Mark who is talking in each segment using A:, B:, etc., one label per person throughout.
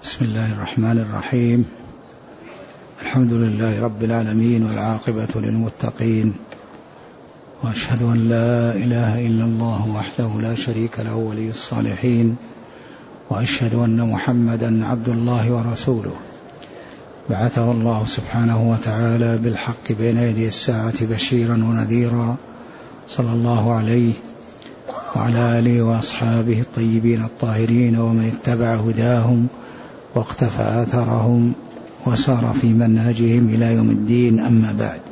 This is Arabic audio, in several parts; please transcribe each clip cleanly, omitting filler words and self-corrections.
A: بسم الله الرحمن الرحيم. الحمد لله رب العالمين والعاقبة للمتقين، وأشهد أن لا إله إلا الله وحده لا شريك له ولي الصالحين، وأشهد أن محمدا عبد الله ورسوله بعثه الله سبحانه وتعالى بالحق بين يدي الساعة بشيرا ونذيرا، صلى الله عليه وعلى آله وأصحابه الطيبين الطاهرين ومن اتبع هداهم واقتفى آثرهم وسار في منهجهم إلى يوم الدين. أما بعد،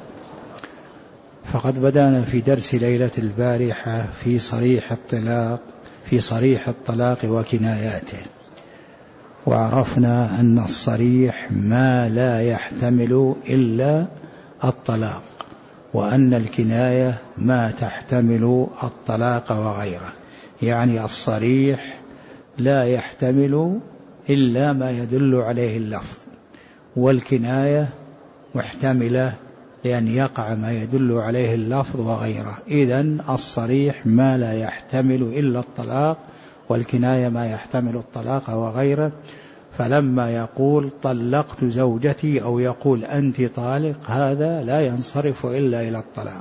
A: فقد بدأنا في درس ليلة البارحة في صريح الطلاق وكناياته، وعرفنا أن الصريح ما لا يحتمل إلا الطلاق، وأن الكناية ما تحتمل الطلاق وغيره. يعني الصريح لا يحتمل إلا ما يدل عليه اللفظ، والكناية محتملة لأن يقع ما يدل عليه اللفظ وغيره. إذن الصريح ما لا يحتمل إلا الطلاق، والكناية ما يحتمل الطلاق وغيره. فلما يقول طلقت زوجتي أو يقول أنت طالق، هذا لا ينصرف إلا إلى الطلاق.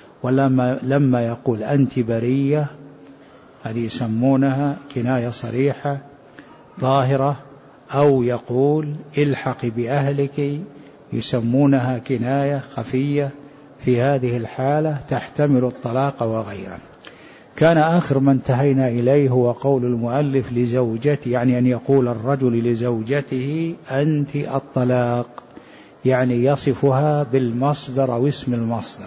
A: ولما يقول أنت برية، هذه يسمونها كناية صريحة ظاهرة، أو يقول الحق بأهلك، يسمونها كناية خفية. في هذه الحالة تحتمل الطلاق وغيره. كان آخر ما انتهينا إليه هو قول المؤلف لزوجته، يعني أن يقول الرجل لزوجته أنت الطلاق، يعني يصفها بالمصدر أو اسم المصدر.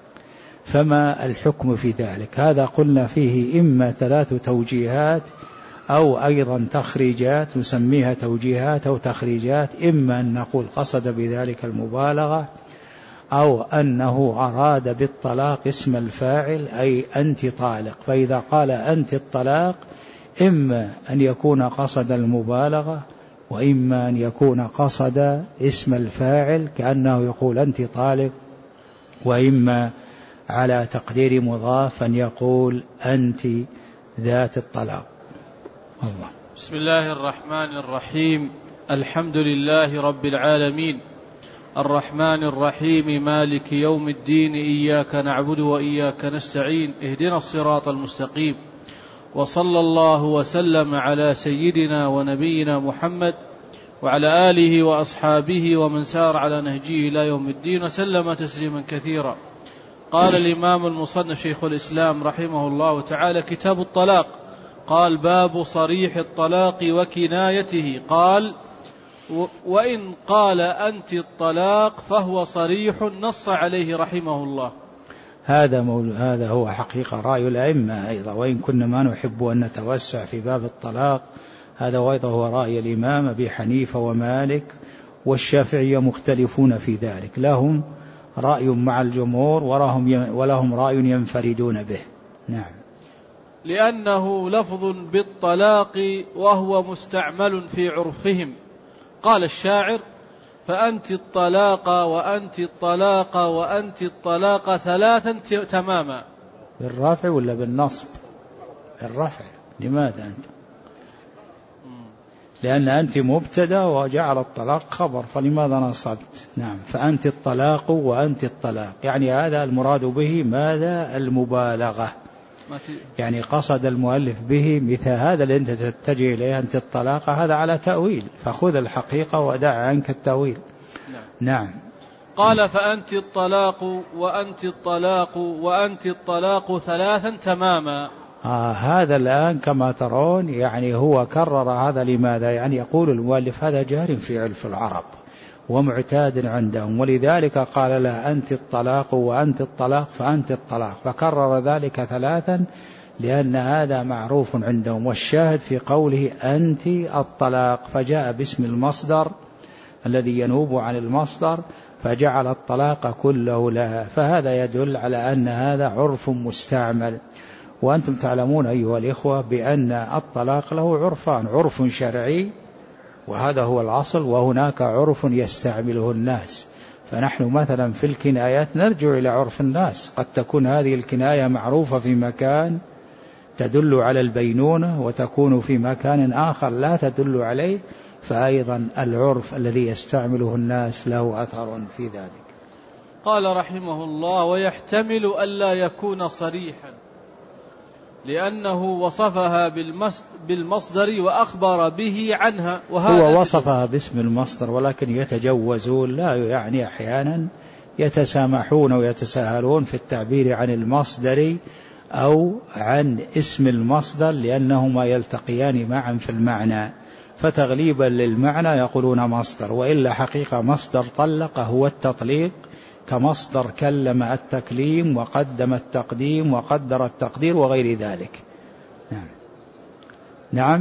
A: فما الحكم في ذلك؟ هذا قلنا فيه إما 3 توجيهات أو أيضا تخريجات، نسميها توجيهات أو تخريجات. إما أن نقول قصد بذلك المبالغة، أو أنه أراد بالطلاق اسم الفاعل، أي أنت طالق. فإذا قال أنت الطلاق، إما أن يكون قصد المبالغة، وإما أن يكون قصد اسم الفاعل كأنه يقول أنت طالق، وإما على تقدير مضاف أن يقول أنت ذات الطلاق. الله.
B: بسم الله الرحمن الرحيم. الحمد لله رب العالمين، الرحمن الرحيم، مالك يوم الدين، إياك نعبد وإياك نستعين، اهدنا الصراط المستقيم. وصلى الله وسلم على سيدنا ونبينا محمد وعلى آله وأصحابه ومن سار على نهجه إلى يوم الدين، وسلم تسليما كثيرا. قال الإمام المصنف شيخ الإسلام رحمه الله تعالى: كتاب الطلاق. قال: باب صريح الطلاق وكنايته. قال: وإن قال أنت الطلاق فهو صريح، نص عليه رحمه الله.
A: هذا هو حقيقة رأي الأئمة أيضا، وإن كنا ما نحب أن نتوسع في باب الطلاق. هذا أيضا هو رأي الإمام أبي حنيفة ومالك والشافعية، مختلفون في ذلك. لهم رأي مع الجمهور ولهم رأي ينفردون به. نعم.
B: لأنه لفظ بالطلاق وهو مستعمل في عرفهم. قال الشاعر: فأنت الطلاق وأنت الطلاق وأنت الطلاق 3 تماما.
A: بالرفع ولا بالنصب؟ بالرفع. لماذا أنت؟ لأن أنت مبتدأ وجعل الطلاق خبر، فلماذا نصبت؟ نعم. فأنت الطلاق وأنت الطلاق، يعني هذا المراد به ماذا؟ المبالغة. يعني قصد المؤلف به مثل هذا اللي أنت تتجه إليه، أنت الطلاق، هذا على تأويل، فخذ الحقيقة ودع عنك التأويل. نعم.
B: قال: فأنت الطلاق وأنت الطلاق وأنت الطلاق 3 تماما.
A: هذا الآن كما ترون يعني هو كرر هذا. لماذا؟ يعني يقول المؤلف هذا جار في عرف العرب ومعتاد عندهم، ولذلك قال لا أنت الطلاق وأنت الطلاق فأنت الطلاق، فكرر ذلك 3 لأن هذا معروف عندهم. والشاهد في قوله أنت الطلاق، فجاء باسم المصدر الذي ينوب عن المصدر، فجعل الطلاق كله لها، فهذا يدل على أن هذا عرف مستعمل. وأنتم تعلمون أيها الإخوة بأن الطلاق له عرفان: عرف شرعي وهذا هو الأصل، وهناك عرف يستعمله الناس. فنحن مثلا في الكنايات نرجع إلى عرف الناس. قد تكون هذه الكناية معروفة في مكان تدل على البينونة، وتكون في مكان آخر لا تدل عليه، فأيضا العرف الذي يستعمله الناس له أثر في ذلك.
B: قال رحمه الله: ويحتمل ألا يكون صريحا لأنه وصفها بالمصدر وأخبر به عنها،
A: هو وصفها باسم المصدر ولكن يتجوزون، لا يعني أحيانا يتسامحون ويتساهلون في التعبير عن المصدر أو عن اسم المصدر لأنهما يلتقيان معا في المعنى، فتغليبا للمعنى يقولون مصدر، وإلا حقيقة مصدر طلق هو التطليق، كمصدر كلم التكليم وقدم التقديم وقدر التقدير وغير ذلك. نعم.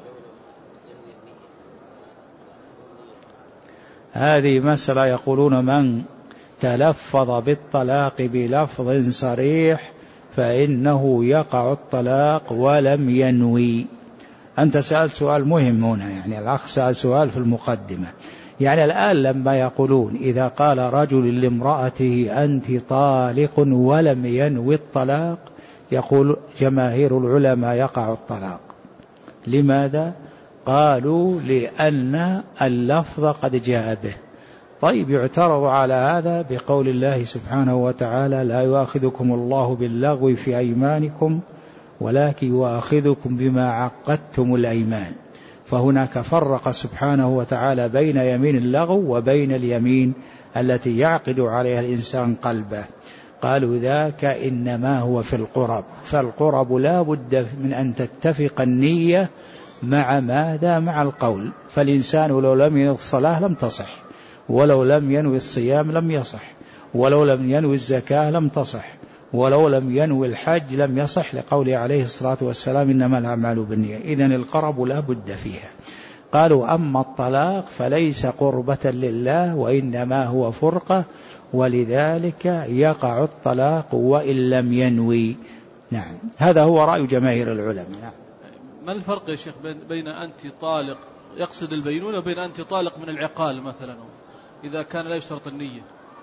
A: هذه مسألة يقولون من تلفظ بالطلاق بلفظ صريح فإنه يقع الطلاق ولم ينوي. أنت سألت سؤال مهم هنا، يعني الأخ سأل سؤال في المقدمة، يعني الآن لما يقولون إذا قال رجل لامرأته أنت طالق ولم ينوي الطلاق، يقول جماهير العلماء يقع الطلاق. لماذا؟ قالوا لأن اللفظ قد جاء به. طيب، يعترض على هذا بقول الله سبحانه وتعالى: لا يؤاخذكم الله باللغو في أيمانكم ولكن يؤاخذكم بما عقدتم الأيمان. فهناك فرق سبحانه وتعالى بين يمين اللغو وبين اليمين التي يعقد عليها الإنسان قلبه. قالوا ذاك إنما هو في القرب، فالقرب لا بد من أن تتفق النية مع ماذا؟ مع القول. فالإنسان لو لم ينوي الصلاة لم تصح، ولو لم ينوي الصيام لم يصح، ولو لم ينوي الزكاة لم تصح، ولو لم ينوي الحج لم يصح، لقوله عليه الصلاة والسلام: إنما الأعمال بالنية. إذن القرب لا بد فيها. قالوا أما الطلاق فليس قربة لله وإنما هو فرقة، ولذلك يقع الطلاق وإن لم ينوي. نعم، هذا هو رأي جماهير العلماء. نعم.
B: ما الفرق يا شيخ بين أنت طالق يقصد البينونة وبين أنت طالق من العقال مثلا إذا كان لا يشترط النية؟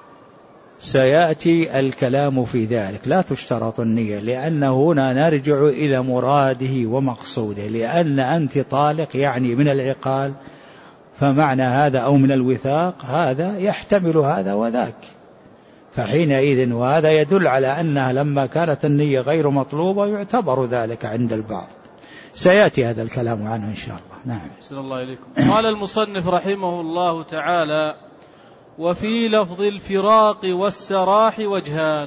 A: سيأتي الكلام في ذلك. لا تشترط النية، لأن هنا نرجع إلى مراده ومقصوده. لأن أنت طالق يعني من العقال، فمعنى هذا أو من الوثاق، هذا يحتمل هذا وذاك، فحينئذ وهذا يدل على أنها لما كانت النية غير مطلوبة يعتبر ذلك عند البعض. سيأتي هذا الكلام عنه إن شاء الله. نعم.
B: أحسن الله إليكم. قال المصنف رحمه الله تعالى: وفي لفظ الفراق والسراح وجهان.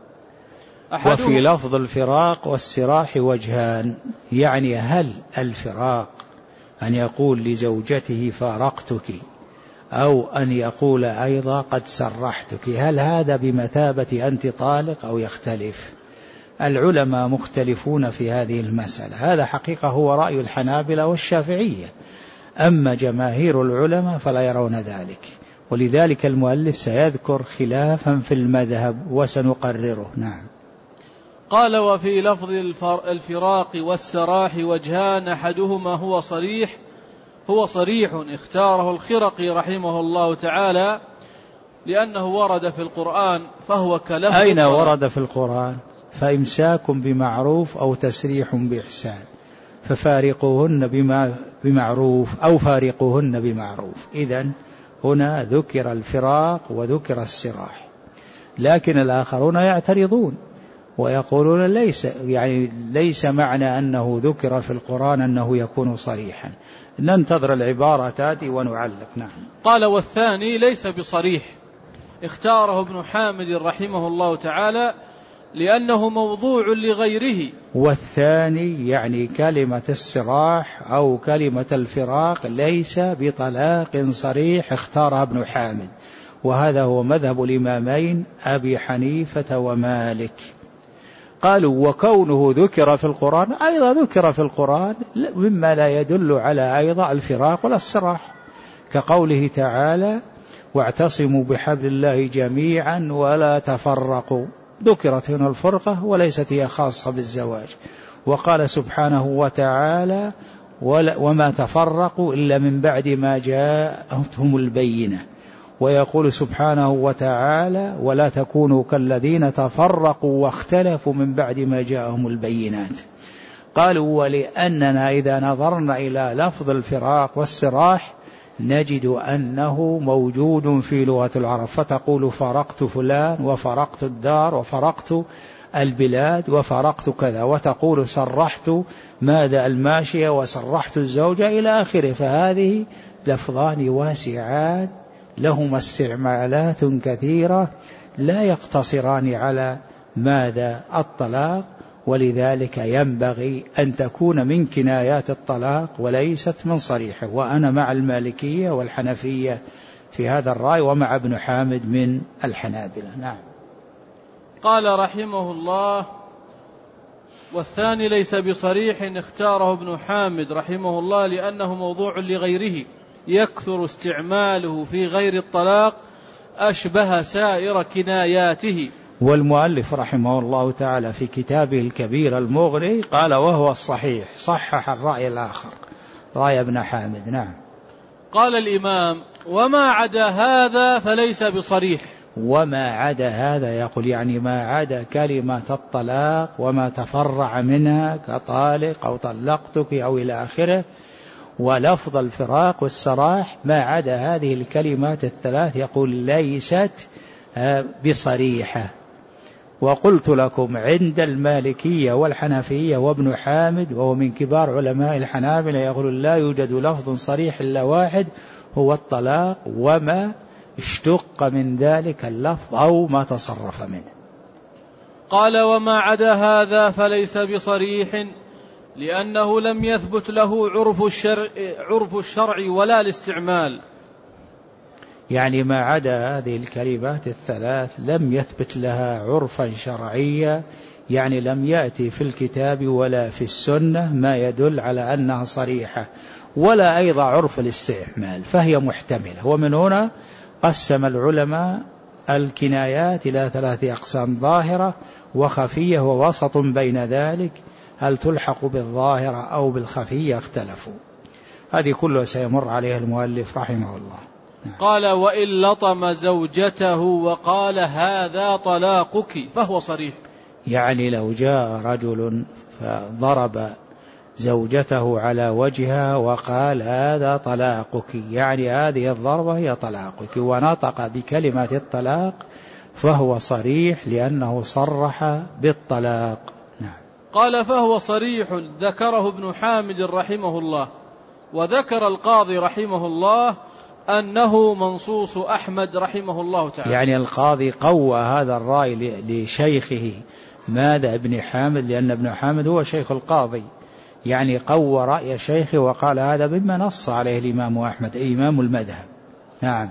A: وفي لفظ الفراق والسراح وجهان، يعني هل الفراق أن يقول لزوجته فارقتك، أو أن يقول أيضا قد سرحتك، هل هذا بمثابة أنت طالق أو يختلف؟ العلماء مختلفون في هذه المسألة. هذا حقيقة هو رأي الحنابلة والشافعية، أما جماهير العلماء فلا يرون ذلك، ولذلك المؤلف سيذكر خلافا في المذهب وسنقرره. نعم.
B: قال: وفي لفظ الفراق والسراح وجهان، أحدهما هو صريح اختاره الخرقي رحمه الله تعالى لأنه ورد في القرآن فهو كلفظ.
A: أين ورد في القرآن؟ فإمساك بمعروف أو تسريح بإحسان، ففارقوهن بمعروف أو فارقوهن بمعروف. إذن هنا ذكر الفراق وذكر السراح، لكن الآخرون يعترضون ويقولون ليس معنى أنه ذكر في القرآن أنه يكون صريحا. ننتظر العبارة تأتي ونعلق. نعم.
B: قال: والثاني ليس بصريح اختاره ابن حامد رحمه الله تعالى لأنه موضوع لغيره.
A: والثاني يعني كلمة السراح أو كلمة الفراق ليس بطلاق صريح اختارها ابن حامد، وهذا هو مذهب الإمامين أبي حنيفة ومالك. قالوا: وكونه ذكر في القرآن أيضا ذكر في القرآن مما لا يدل على أيضا الفراق ولا السراح، كقوله تعالى: واعتصموا بحبل الله جميعا ولا تفرقوا، ذكرت هنا الفرقة وليست هي خاصة بالزواج. وقال سبحانه وتعالى: وما تفرقوا إلا من بعد ما جاءتهم البينة. ويقول سبحانه وتعالى: ولا تكونوا كالذين تفرقوا واختلفوا من بعد ما جاءهم البينات. قالوا ولأننا إذا نظرنا إلى لفظ الفراق والسراح نجد أنه موجود في لغة العرب، فتقول فرقت فلان وفرقت الدار وفرقت البلاد وفرقت كذا، وتقول سرحت ماذا الماشية وسرحت الزوجة إلى آخره. فهذه لفظان واسعان لهما استعمالات كثيرة لا يقتصران على ماذا الطلاق، ولذلك ينبغي أن تكون من كنايات الطلاق وليست من صريحه. وأنا مع المالكية والحنفية في هذا الرأي ومع ابن حامد من الحنابلة. نعم.
B: قال رحمه الله: والثاني ليس بصريح اختاره ابن حامد رحمه الله لأنه موضوع لغيره يكثر استعماله في غير الطلاق أشبه سائر كناياته.
A: والمؤلف رحمه الله تعالى في كتابه الكبير المغني قال وهو الصحيح، صحح الرأي الآخر رأي ابن حامد. نعم.
B: قال الإمام: وما عدا هذا فليس بصريح.
A: وما عدا هذا يقول يعني ما عدا كلمة الطلاق وما تفرع منها كطالق أو طلقتك أو إلى آخره، ولفظ الفراق والسراح ما عدا هذه الكلمات الثلاث يقول ليست بصريحة. وقلت لكم عند المالكية والحنفية وابن حامد وهو من كبار علماء الحنابلة يقول لا يوجد لفظ صريح إلا واحد هو الطلاق وما اشتق من ذلك اللفظ أو ما تصرف منه.
B: قال: وما عدا هذا فليس بصريح لأنه لم يثبت له عرف الشرع ولا الاستعمال.
A: يعني ما عدا هذه الكلمات الثلاث لم يثبت لها عرفا شرعيا، يعني لم يأتي في الكتاب ولا في السنة ما يدل على أنها صريحة، ولا أيضا عرف الاستعمال، فهي محتملة. ومن هنا قسم العلماء الكنايات إلى 3 أقسام: ظاهرة وخفية ووسط بين ذلك، هل تلحق بالظاهرة أو بالخفية اختلفوا. هذه كلها سيمر عليها المؤلف رحمه الله.
B: قال: وإن لطم زوجته وقال هذا طلاقك فهو صريح.
A: يعني لو جاء رجل فضرب زوجته على وجهها وقال هذا طلاقك، يعني هذه الضربة هي طلاقك، ونطق بكلمة الطلاق فهو صريح لأنه صرح بالطلاق. نعم.
B: قال: فهو صريح ذكره ابن حامد رحمه الله. وذكر القاضي رحمه الله أنه منصوص أحمد رحمه الله تعالى.
A: يعني القاضي قوى هذا الرأي لشيخه ماذا ابن حامد، لأن ابن حامد هو شيخ القاضي، يعني قوى رأي شيخه وقال هذا مما نص عليه الإمام أحمد إمام المذهب. نعم.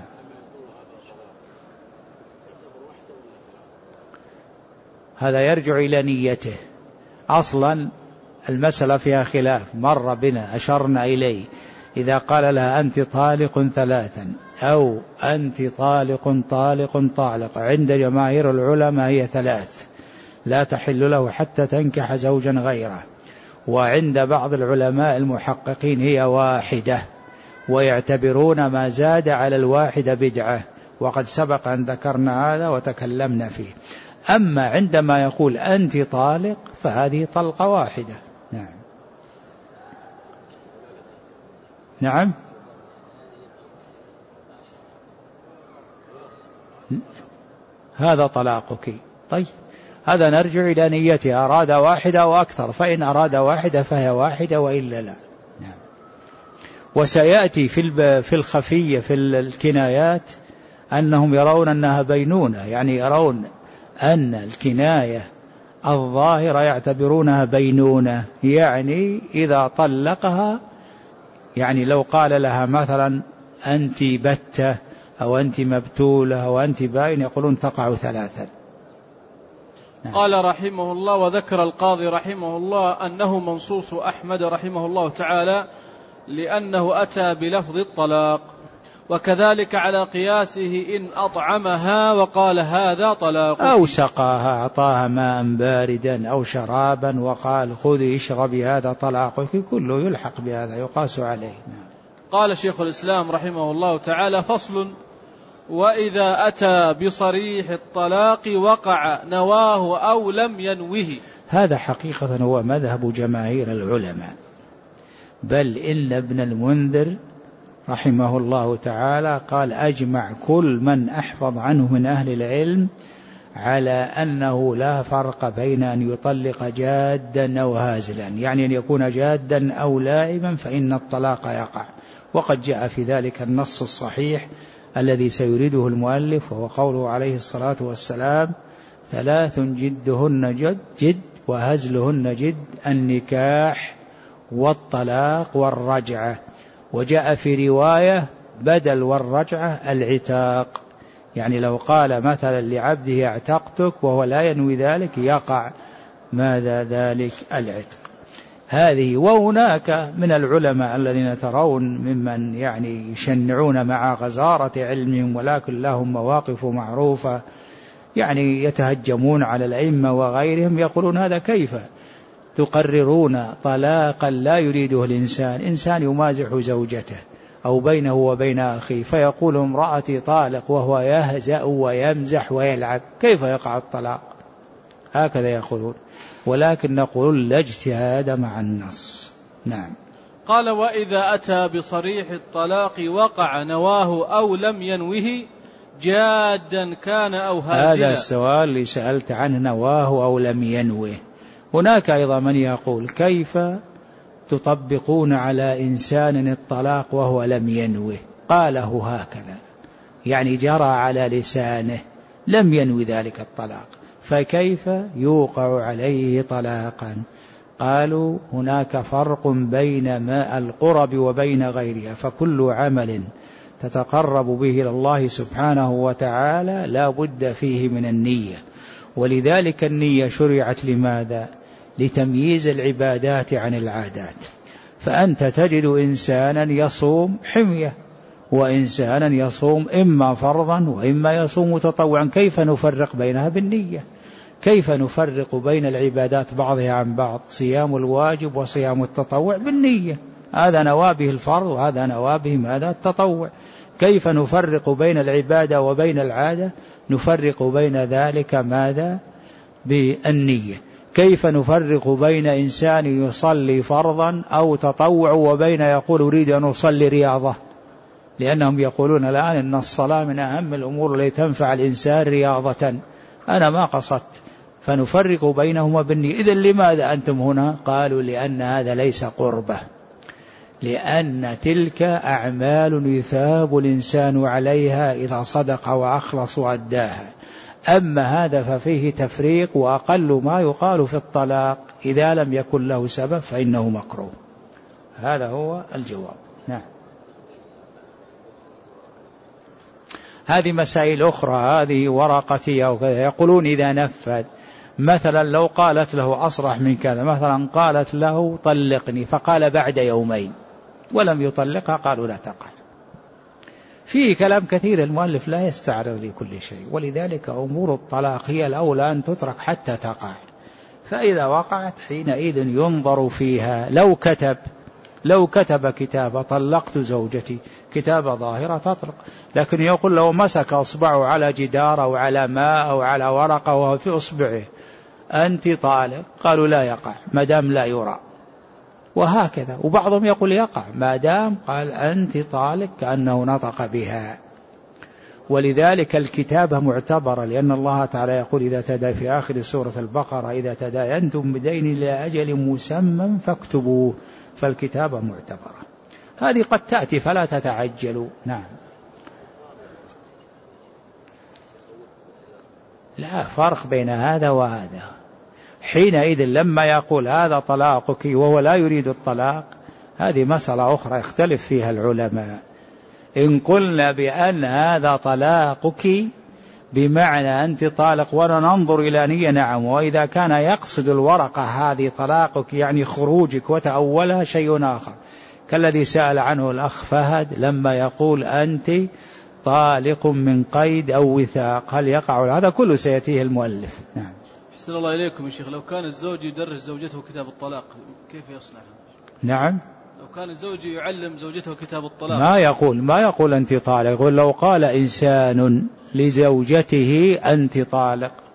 A: هذا يرجع إلى نيته. أصلا المسألة فيها خلاف مر بنا أشرنا إليه، إذا قال لها أنت طالق 3 أو أنت طالق طالق طالق، عند جماهير العلماء هي 3 لا تحل له حتى تنكح زوجا غيره، وعند بعض العلماء المحققين هي 1، ويعتبرون ما زاد على 1 بدعة، وقد سبق أن ذكرنا هذا وتكلمنا فيه. أما عندما يقول أنت طالق فهذه طلقة واحدة. نعم. نعم. هذا طلاقك. طيب هذا نرجع إلى نيته، أراد 1 أو أكثر، فإن أراد 1 فهي 1 وإلا لا. نعم. وسيأتي في الخفية في الكنايات أنهم يرون أنها بينونة، يعني يرون أن الكناية الظاهرة يعتبرونها بينونة، يعني إذا طلقها، يعني لو قال لها مثلا أنت بتة أو أنت مبتولة أو أنت باين يقولون تقع 3.
B: نعم. قال رحمه الله: وذكر القاضي رحمه الله أنه منصوص أحمد رحمه الله تعالى لأنه أتى بلفظ الطلاق، وكذلك على قياسه إن أطعمها وقال هذا طلاق،
A: أو سقاها أعطاها ماء باردا أو شرابا وقال خذي اشربي هذا طلاقك، كله يلحق بهذا يقاس عليه.
B: قال شيخ الإسلام رحمه الله تعالى: فصل: وإذا أتى بصريح الطلاق وقع نواه أو لم ينوه.
A: هذا حقيقة هو مذهب جماهير العلماء، بل إن ابن المنذر رحمه الله تعالى قال أجمع كل من أحفظ عنه من أهل العلم على أنه لا فرق بين أن يطلق جادا أو هازلا، يعني أن يكون جادا أو لاعبا فإن الطلاق يقع. وقد جاء في ذلك النص الصحيح الذي سيريده المؤلف، وهو قوله عليه الصلاة والسلام: 3 جدهن جد وهزلهن جد، النكاح والطلاق والرجعة. وجاء في رواية بدل والرجعة العتاق، يعني لو قال مثلا لعبده اعتقتك وهو لا ينوي ذلك يقع ماذا ذلك العتق. هذه. وهناك من العلماء الذين ترون ممن يعني يشنعون مع غزارة علمهم ولكن لهم مواقف معروفة، يعني يتهجمون على الأئمة وغيرهم، يقولون هذا كيف تقررون طلاقا لا يريده الإنسان، إنسان يمازح زوجته أو بينه وبين أخيه فيقول امرأتي طالق وهو يهزأ ويمزح ويلعب، كيف يقع الطلاق؟ هكذا يقولون، ولكن نقول لا اجتهاد مع النص. نعم.
B: قال: وإذا أتى بصريح الطلاق وقع نواه أو لم ينوه جادا كان أو هازلا.
A: هذا السؤال اللي سألت عنه، نواه أو لم ينوه. هناك أيضا من يقول كيف تطبقون على إنسان الطلاق وهو لم ينوه؟ قاله هكذا، يعني جرى على لسانه، لم ينوي ذلك الطلاق، فكيف يوقع عليه طلاقا؟ قالوا هناك فرق بين ما القرب وبين غيرها، فكل عمل تتقرب به إلى الله سبحانه وتعالى لا بد فيه من النية، ولذلك النية شرعت لماذا؟ لتمييز العبادات عن العادات. فأنت تجد إنسانا يصوم حمية وإنسانا يصوم إما فرضا وإما يصوم تطوعا، كيف نفرق بينها؟ بالنية. كيف نفرق بين العبادات بعضها عن بعض؟ صيام الواجب وصيام التطوع بالنية، هذا نوابه الفرض وهذا نوابه ماذا؟ التطوع. كيف نفرق بين العبادة وبين العادة؟ نفرق بين ذلك ماذا؟ بالنية. كيف نفرق بين إنسان يصلي فرضا أو تطوع وبين يقول أريد أن أصلي رياضة؟ لأنهم يقولون الآن أن الصلاة من أهم الأمور التي تنفع الإنسان رياضة، أنا ما قصدت، فنفرق بينهما بالنية. إذن لماذا أنتم هنا؟ قالوا لأن هذا ليس قربة، لأن تلك أعمال يثاب الإنسان عليها إذا صدق وأخلص وأداها، أما هذا ففيه تفريق، وأقل ما يقال في الطلاق إذا لم يكن له سبب فإنه مكروه. هذا هو الجواب. نعم. هذه مسائل أخرى، هذه ورقتي أو كذا. يقولون إذا نفذ مثلا، لو قالت له أصرح من كذا، مثلا قالت له طلقني فقال بعد يومين ولم يطلقها، قالوا لا تقع. فيه كلام كثير، المؤلف لا يستعرض لكل شيء، ولذلك أمور الطلاق هي الأولى أن تترك حتى تقع، فإذا وقعت حينئذ ينظر فيها. لو كتب كتابة طلقت زوجتي، كتابة ظاهرة تطلق، لكن يقول لو مسك أصبعه على جدار أو على ماء أو على ورقة وهو في أصبعه أنت طالق، قالوا لا يقع ما دام لا يرى، وهكذا. وبعضهم يقول يقع ما دام قال أنت طالق كأنه نطق بها. ولذلك الكتابة معتبرة، لأن الله تعالى يقول إذا تداين في آخر سورة البقرة إذا تداينتم بدين إلى أجل مسمى فاكتبوه، فالكتابة معتبرة. هذه قد تأتي فلا تتعجلوا. نعم. لا فرق بين هذا وهذا. حينئذ لما يقول هذا طلاقك وهو لا يريد الطلاق، هذه مسألة أخرى يختلف فيها العلماء. إن قلنا بأن هذا طلاقك بمعنى أنت طالق وننظر إلى نية، نعم. وإذا كان يقصد الورقة هذه طلاقك يعني خروجك وتأولها شيء آخر، كالذي سأل عنه الأخ فهد لما يقول أنت طالق من قيد أو وثاق، هل يقع؟ هذا كله سيأتيه المؤلف. نعم.
B: أحسن الله إليكم يا شيخ، لو كان الزوج يدرس زوجته كتاب الطلاق كيف يصنع؟
A: نعم.
B: لو كان الزوج يعلم زوجته كتاب الطلاق
A: ما يقول أنت طالق، يقول لو قال إنسان لزوجته أنت طالق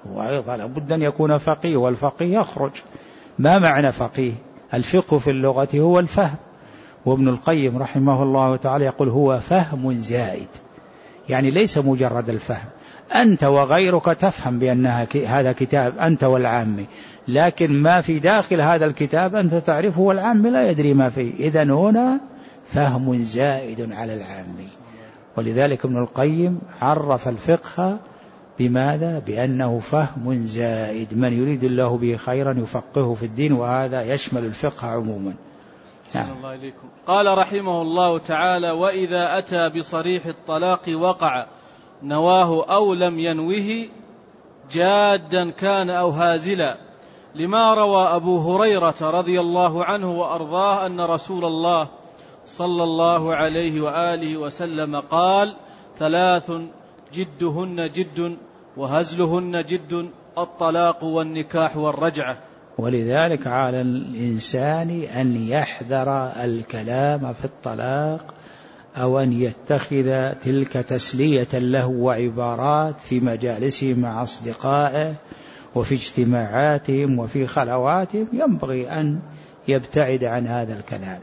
A: وأيضا لابد أن يكون فقيه، والفقيه يخرج. ما معنى فقيه؟ الفقه في اللغة هو الفهم، وابن القيم رحمه الله تعالى يقول هو فهم زائد، يعني ليس مجرد الفهم. أنت وغيرك تفهم بأن هذا كتاب أنت والعامي، لكن ما في داخل هذا الكتاب أنت تعرفه والعامي لا يدري ما فيه. إذن هنا فهم زائد على العامي. ولذلك ابن القيم عرف الفقه بماذا؟ بأنه فهم زائد، من يريد الله به خيرا يفقهه في الدين، وهذا يشمل الفقه عموما.
B: نعم. الله إليكم. قال رحمه الله تعالى: وإذا أتى بصريح الطلاق وقع نواه أو لم ينوه جادا كان أو هازلا، لما روى أبو هريرة رضي الله عنه وأرضاه أن رسول الله صلى الله عليه وآله وسلم قال: 3 جدهن جد وهزلهن جد، الطلاق والنكاح والرجعة.
A: ولذلك على الإنسان أن يحذر الكلام في الطلاق، أو أن يتخذ تلك تسلية له وعبارات في مجالسه مع أصدقائه وفي اجتماعاتهم وفي خلواتهم. ينبغي أن يبتعد عن هذا الكلام.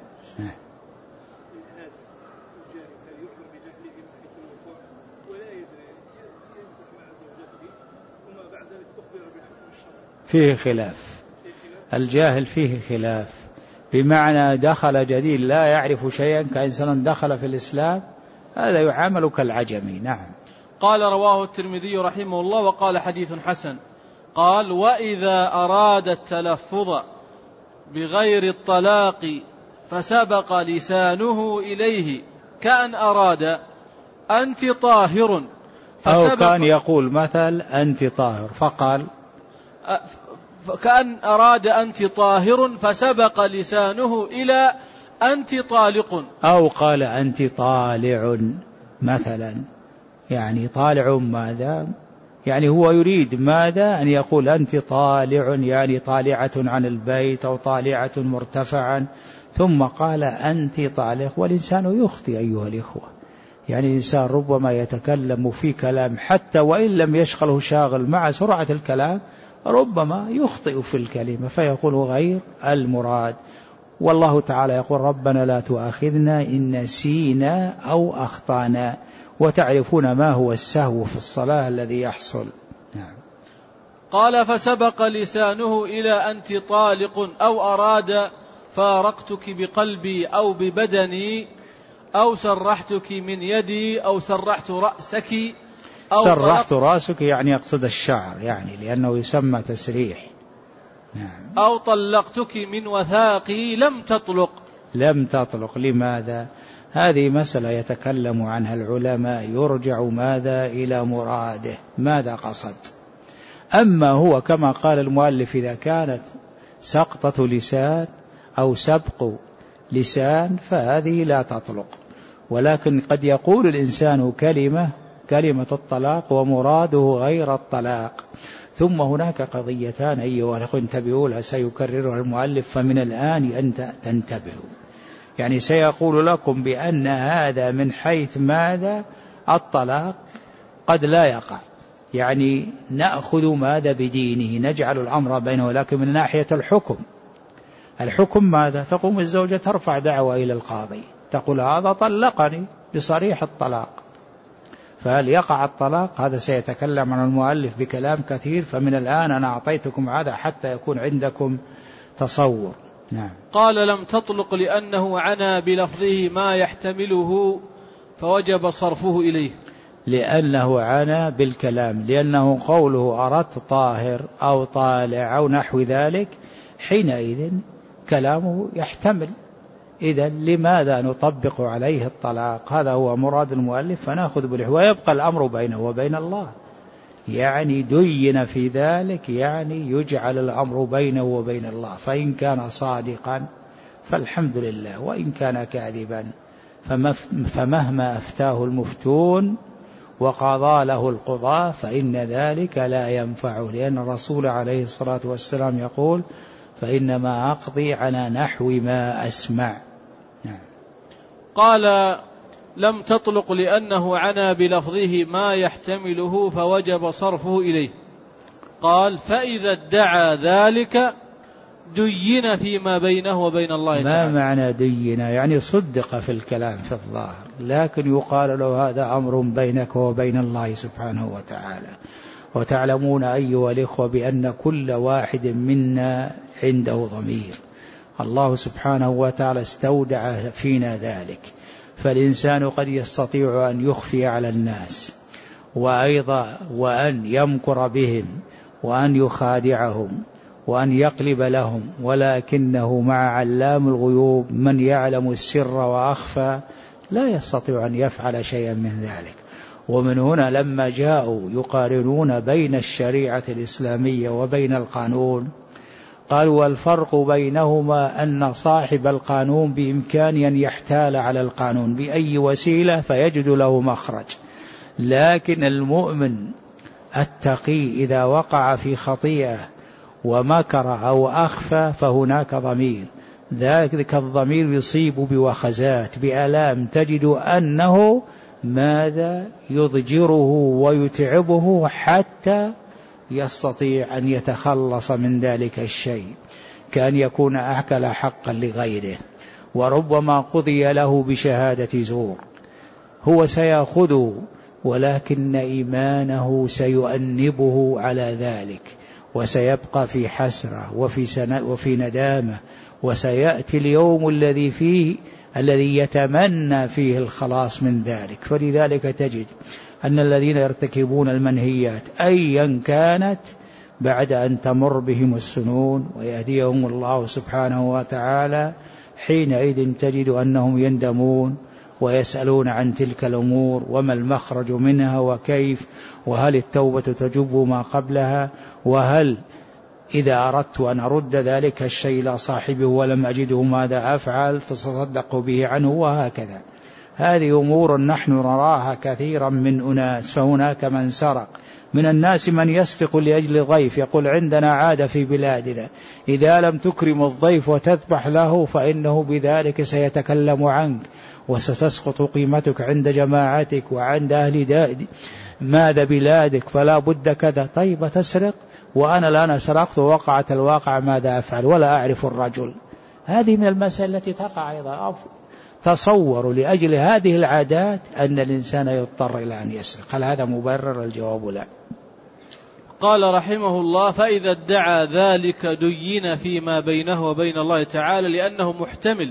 A: فيه خلاف، الجاهل فيه خلاف، بمعنى دخل جديد لا يعرف شيئا كإنسان دخل في الإسلام، هذا يعامل كالعجمي. نعم.
B: قال رواه الترمذي رحمه الله وقال حديث حسن. قال: وإذا أراد التلفظ بغير الطلاق فسبق لسانه إليه كأن أراد أنت طاهر،
A: أو كان يقول مثل أنت طاهر فقال
B: كأن أراد أنت طاهر فسبق لسانه إلى أنت طالق،
A: أو قال أنت طالع مثلا، يعني طالع ماذا؟ يعني هو يريد ماذا؟ أن يقول أنت طالع، يعني طالعة عن البيت أو طالعة مرتفعا، ثم قال أنت طالق. والإنسان يخطئ أيها الإخوة، يعني الإنسان ربما يتكلم في كلام حتى وإن لم يشغله شاغل مع سرعة الكلام، ربما يخطئ في الكلمة فيقول غير المراد. والله تعالى يقول: ربنا لا تؤاخذنا إن نسينا أو أخطأنا، وتعرفون ما هو السهو في الصلاة الذي يحصل. نعم.
B: قال: فسبق لسانه إلى أنت طالق، أو أراد فارقتك بقلبي أو ببدني، أو سرحتك من يدي، أو سرحت رأسك، أو
A: سرحت رأسك يعني يقصد الشعر، يعني لأنه يسمى تسريح. نعم.
B: أو طلقتك من وثاقي لم تطلق.
A: لم تطلق لماذا؟ هذه مسألة يتكلم عنها العلماء، يرجع ماذا إلى مراده، ماذا قصد. أما هو كما قال المؤلف إذا كانت سقطة لسان أو سبق لسان فهذه لا تطلق، ولكن قد يقول الإنسان كلمة الطلاق ومراده غير الطلاق. ثم هناك قضيتان أيها الأخوة انتبهوا لها، سيكررها المؤلف فمن الآن أن تنتبهوا. يعني سيقول لكم بأن هذا من حيث ماذا الطلاق قد لا يقع، يعني نأخذ ماذا بدينه، نجعل الأمر بينه، ولكن من ناحية الحكم ماذا؟ تقوم الزوجة ترفع دعوى إلى القاضي تقول هذا طلقني بصريح الطلاق، فهل يقع الطلاق؟ هذا سيتكلم عن المؤلف بكلام كثير، فمن الآن أنا أعطيتكم هذا حتى يكون عندكم تصور. نعم.
B: قال: لم تطلق لأنه عنا بلفظه ما يحتمله فوجب صرفه إليه.
A: لأنه عنا بالكلام، لأنه قوله أردت طاهر أو طالع أو نحو ذلك، حينئذ كلامه يحتمل. إذن لماذا نطبق عليه الطلاق؟ هذا هو مراد المؤلف، فنأخذ بالحوار ويبقى الأمر بينه وبين الله، يعني دين في ذلك، يعني يجعل الأمر بينه وبين الله، فإن كان صادقا فالحمد لله، وإن كان كاذبا فمهما أفتاه المفتون وقضى له القضاة فإن ذلك لا ينفعه، لأن الرسول عليه الصلاة والسلام يقول: فإنما أقضي على نحو ما أسمع. نعم.
B: قال: لم تطلق لأنه عنا بلفظه ما يحتمله فوجب صرفه إليه. قال فإذا ادعى ذلك دين فيما بينه وبين الله تعالى.
A: ما معنى دين؟ يعني صدق في الكلام في الظاهر، لكن يقال له هذا أمر بينك وبين الله سبحانه وتعالى. وتعلمون أيها الإخوة بأن كل واحد منا عنده ضمير، الله سبحانه وتعالى استودع فينا ذلك، فالإنسان قد يستطيع أن يخفي على الناس وأيضا وأن يمكر بهم وأن يخادعهم وأن يقلب لهم، ولكنه مع علام الغيوب من يعلم السر وأخفى لا يستطيع أن يفعل شيئا من ذلك. ومن هنا لما جاءوا يقارنون بين الشريعة الإسلامية وبين القانون قالوا والفرق بينهما أن صاحب القانون بإمكانه أن يحتال على القانون بأي وسيلة فيجد له مخرج، لكن المؤمن التقي إذا وقع في خطيئة ومكر أو أخفى فهناك ضمير، ذلك الضمير يصيب بوخزات بآلام، تجد أنه ماذا يضجره ويتعبه حتى يستطيع أن يتخلص من ذلك الشيء، كأن يكون أكل حقا لغيره، وربما قضي له بشهادة زور، هو سيأخذه ولكن إيمانه سيؤنبه على ذلك، وسيبقى في حسرة وفي ندامة، وسيأتي اليوم الذي يتمنى فيه الخلاص من ذلك. فلذلك تجد أن الذين يرتكبون المنهيات أيا كانت بعد أن تمر بهم السنون ويهديهم الله سبحانه وتعالى حينئذ تجد أنهم يندمون ويسألون عن تلك الأمور وما المخرج منها وكيف، وهل التوبة تجب ما قبلها، وهل إذا أردت أن أرد ذلك الشيء إلى صاحبه ولم أجده ماذا أفعل، تصدق به عنه، وهكذا. هذه أمور نحن نراها كثيرا من أناس. فهناك من سرق من الناس من يسرق لأجل ضيف، يقول عندنا عادة في بلادنا إذا لم تكرم الضيف وتذبح له فإنه بذلك سيتكلم عنك وستسقط قيمتك عند جماعتك وعند أهل ماذا بلادك، فلا بد كذا. طيب تسرق وأنا الآن سرقت ووقعت الواقع ماذا أفعل ولا أعرف الرجل؟ هذه من المسائل التي تقع أيضا. تصوروا لأجل هذه العادات أن الإنسان يضطر إلى أن يسرق، هل هذا مبرر؟ الجواب لا.
B: قال رحمه الله فإذا ادعى ذلك دين فيما بينه وبين الله تعالى لأنه محتمل.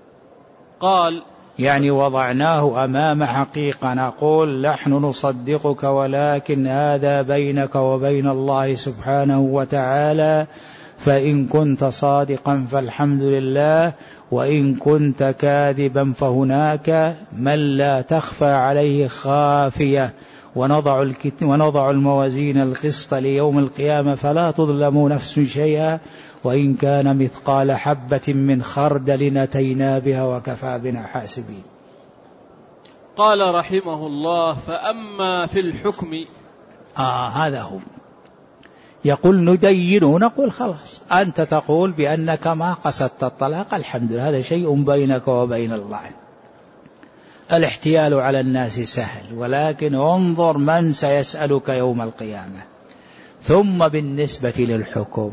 B: قال
A: يعني وضعناه أمام حقيقة نقول نحن نصدقك ولكن هذا بينك وبين الله سبحانه وتعالى، فإن كنت صادقا فالحمد لله، وإن كنت كاذبا فهناك من لا تخفى عليه خافية، ونضع الموازين القسط ليوم القيامة فلا تظلم نفس شيئا وإن كان مثقال حبة من خردل أتينا بها وكفى بنا حاسبين.
B: قال رحمه الله فأما في الحكم
A: هذا هو يقول ندين، نقول خلاص أنت تقول بأنك ما قصدت الطلاق، الحمد لله، هذا شيء بينك وبين الله. الاحتيال على الناس سهل، ولكن انظر من سيسألك يوم القيامة. ثم بالنسبة للحكم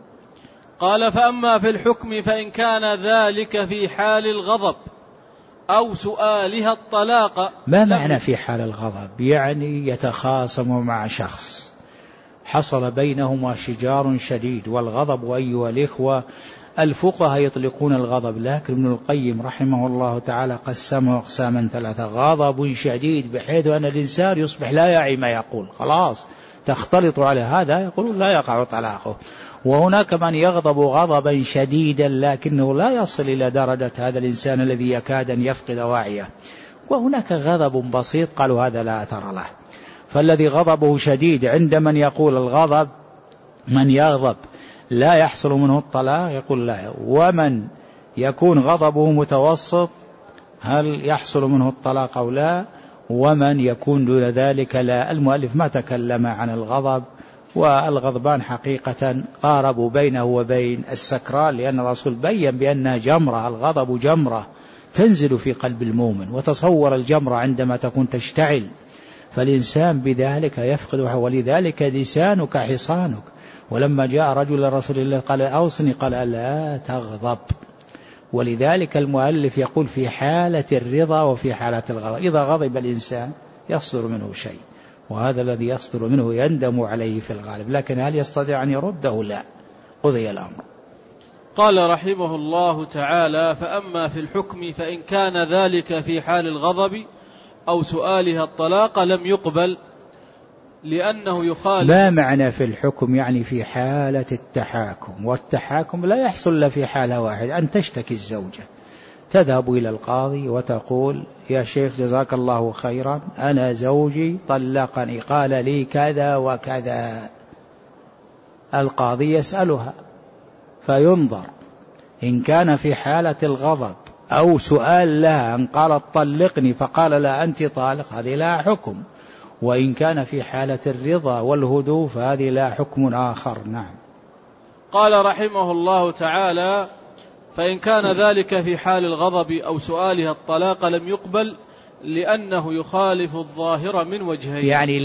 B: قال فأما في الحكم فإن كان ذلك في حال الغضب أو سؤالها الطلاق.
A: ما معنى في حال الغضب؟ يعني يتخاصم مع شخص حصل بينهما شجار شديد، والغضب أيها الإخوة الفقهاء يطلقون الغضب، لكن ابن القيم رحمه الله تعالى قسمه أقساما ثلاثة. غضب شديد بحيث أن الإنسان يصبح لا يعي ما يقول، خلاص تختلط على هذا يقول لا يقع طلاقه. وهناك من يغضب غضبا شديدا لكنه لا يصل إلى درجة هذا الإنسان الذي يكاد أن يفقد وعيه. وهناك غضب بسيط قالوا هذا لا أثر له. فالذي غضبه شديد عند من يقول الغضب من يغضب لا يحصل منه الطلاق يقول لا، ومن يكون غضبه متوسط هل يحصل منه الطلاق أو لا، ومن يكون دون ذلك لا. المؤلف ما تكلم عن الغضب، والغضبان حقيقة قاربوا بينه وبين السكران، لأن الرسول بيّن بأنها جمرة، الغضب جمرة تنزل في قلب المؤمن. وتصور الجمرة عندما تكون تشتعل فالإنسان بذلك يفقد. ولذلك لسانك حصانك. ولما جاء رجل لرسول الله قال أوصني، قال لا تغضب. ولذلك المؤلف يقول في حالة الرضا وفي حالة الغضب. إذا غضب الإنسان يصدر منه شيء، وهذا الذي يصدر منه يندم عليه في الغالب، لكن هل يستطيع أن يرده؟ لا، قضي الأمر.
B: قال رحمه الله تعالى: فأما في الحكم فإن كان ذلك في حال الغضب أو سؤالها الطلاق لم يقبل لأنه يخالف.
A: ما معنى في الحكم؟ يعني في حالة التحاكم، والتحاكم لا يحصل إلا في حالة واحدة، أن تشتكي الزوجة، تذهب إلى القاضي وتقول يا شيخ جزاك الله خيرا أنا زوجي طلقني قال لي كذا وكذا. القاضي يسألها فينظر، إن كان في حالة الغضب أو سؤال لها أن قالت طلقني فقال لا أنت طالق، هذه لها حكم. وإن كان في حالة الرضا والهدوء فهذه لها حكم آخر. نعم.
B: قال رحمه الله تعالى: فإن كان ذلك في حال الغضب أو سؤالها الطلاق لم يقبل لأنه يخالف الظاهر من وجهين. يعني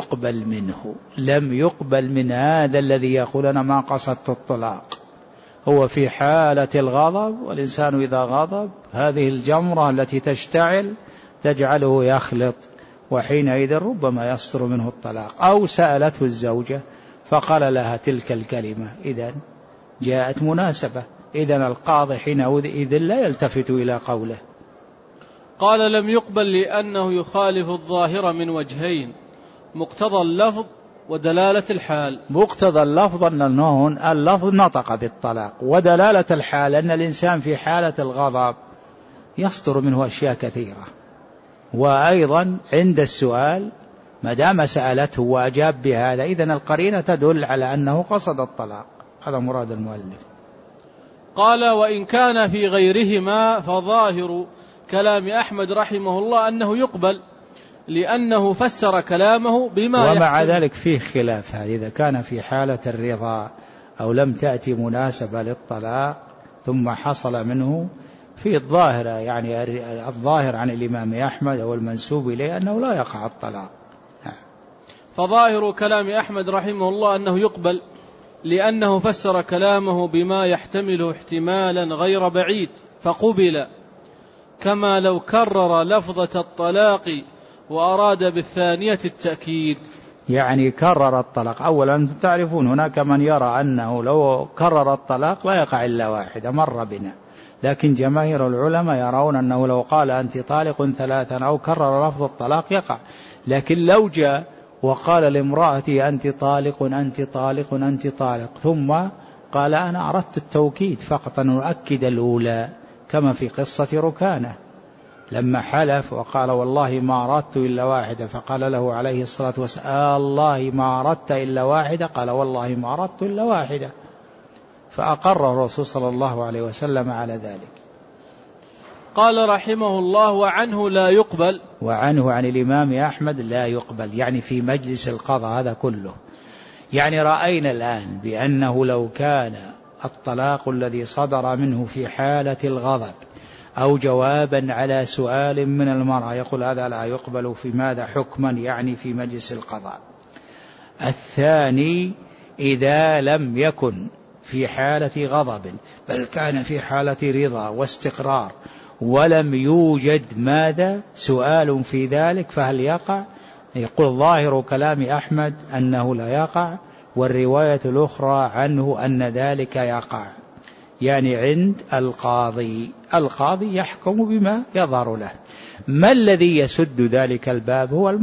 A: لم يقبل من هذا الذي يقول أنا ما قصدت الطلاق. هو في حالة الغضب، والإنسان إذا غضب هذه الجمرة التي تشتعل تجعله يخلط، وحينئذ ربما يصدر منه الطلاق. أو سألته الزوجة فقال لها تلك الكلمة، إذن جاءت مناسبة، إذن القاضي حينئذ لا يلتفت إلى قوله.
B: قال لم يقبل لأنه يخالف الظاهر من وجهين: مقتضى اللفظ ودلالة الحال.
A: مقتضى اللفظ أنه اللفظ نطق بالطلاق، ودلالة الحال أن الإنسان في حالة الغضب يصدر منه أشياء كثيرة. وأيضا عند السؤال ما دام سألته وأجاب بهذا إذن القرينة تدل على أنه قصد الطلاق. هذا مراد المؤلف.
B: قال: وإن كان في غيرهما فظاهر كلام أحمد رحمه الله أنه يقبل لأنه فسر كلامه بما
A: ومع ذلك فيه خلاف، هذا إذا كان في حالة الرضا أو لم تأتي مناسبة للطلاق ثم حصل منه في الظاهر، يعني الظاهر عن الإمام أحمد أو المنسوب إليه أنه لا يقع الطلاق.
B: فظاهر كلام أحمد رحمه الله أنه يقبل لأنه فسر كلامه بما يحتمل احتمالا غير بعيد فقبل، كما لو كرر لفظة الطلاق وأراد بالثانية التأكيد.
A: يعني كرر الطلاق. أولا تعرفون هناك من يرى أنه لو كرر الطلاق لا يقع إلا واحدة، مر بنا، لكن جماهير العلماء يرون أنه لو قال أنت طالق ثلاثا أو كرر لفظ الطلاق يقع. لكن لو جاء وقال لامرأتي أنت طالق أنت طالق أنت طالق ثم قال أنا أردت التوكيد فقط أن أؤكد الأولى، كما في قصة ركانة لما حلف وقال والله ما أردت إلا واحدة، فقال له عليه الصلاة والسلام الله ما أردت إلا واحدة، قال والله ما أردت إلا واحدة، فأقر الرسول صلى الله عليه وسلم على ذلك.
B: قال رحمه الله: وعنه لا يقبل.
A: وعنه عن الإمام أحمد لا يقبل، يعني في مجلس القضاء هذا كله. يعني رأينا الآن بأنه لو كان الطلاق الذي صدر منه في حالة الغضب أو جوابا على سؤال من المرأة يقول هذا لا يقبل. في ماذا حكما؟ يعني في مجلس القضاء. الثاني إذا لم يكن في حالة غضب بل كان في حالة رضا واستقرار ولم يوجد ماذا سؤال في ذلك فهل يقع؟ يقول ظاهر كلام أحمد أنه لا يقع، والرواية الأخرى عنه أن ذلك يقع. يعني عند القاضي يحكم بما يظهر له. ما الذي يسد ذلك الباب؟ هو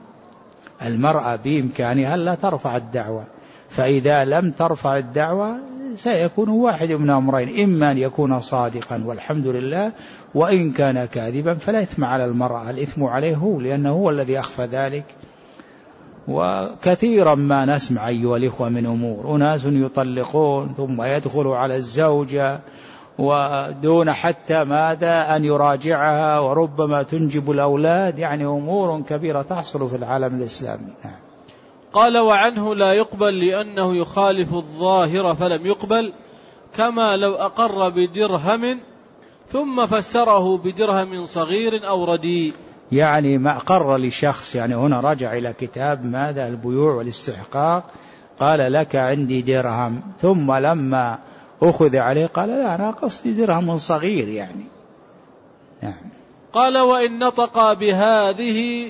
A: المرأة بإمكانها لا ترفع الدعوة، فإذا لم ترفع الدعوة سيكون واحد من أمرين: إما أن يكون صادقا والحمد لله، وإن كان كاذبا فلا إثم على المرأة، الإثم عليه هو، لأنه هو الذي أخفى ذلك. وكثيرا ما نسمع أيها الإخوة من أمور أناس يطلقون ثم يدخلوا على الزوجة ودون حتى ماذا أن يراجعها، وربما تنجب الأولاد، يعني أمور كبيرة تحصل في العالم الإسلامي.
B: قال: وعنه لا يقبل لأنه يخالف الظاهر فلم يقبل، كما لو أقر بدرهم ثم فسره بدرهم صغير أو رديء.
A: يعني ما أقر لشخص، يعني هنا رجع إلى كتاب ماذا البيوع والاستحقاق، قال لك عندي درهم، ثم لما أخذ عليه قال لا أنا قصدي درهم صغير يعني. نعم.
B: قال وإن نطق بهذه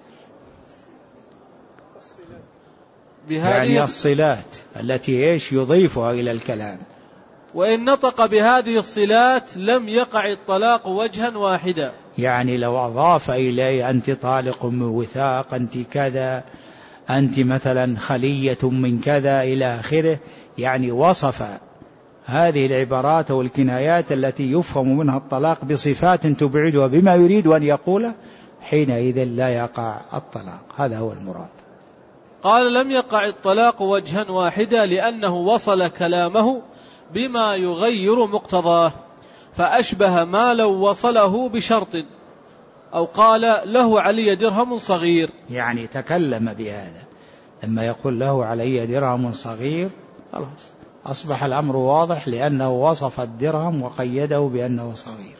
A: يعني الصلات التي إيش يضيفها إلى الكلام.
B: وإن نطق بهذه الصلات لم يقع الطلاق وجها واحدا،
A: يعني لو أضاف إليه أنت طالق من وثاق، أنت كذا، أنت مثلا خلية من كذا إلى آخره، يعني وصف هذه العبارات والكنايات التي يفهم منها الطلاق بصفات تبعدها بما يريد أن يقوله، حينئذ لا يقع الطلاق. هذا هو المراد.
B: قال لم يقع الطلاق وجها واحدا لأنه وصل كلامه بما يغير مقتضاه، فأشبه ما لو وصله بشرط أو قال له علي درهم صغير،
A: يعني تكلم بهذا لما يقول له علي درهم صغير خلاص أصبح الأمر واضح، لأنه وصف الدرهم وقيده بأنه صغير.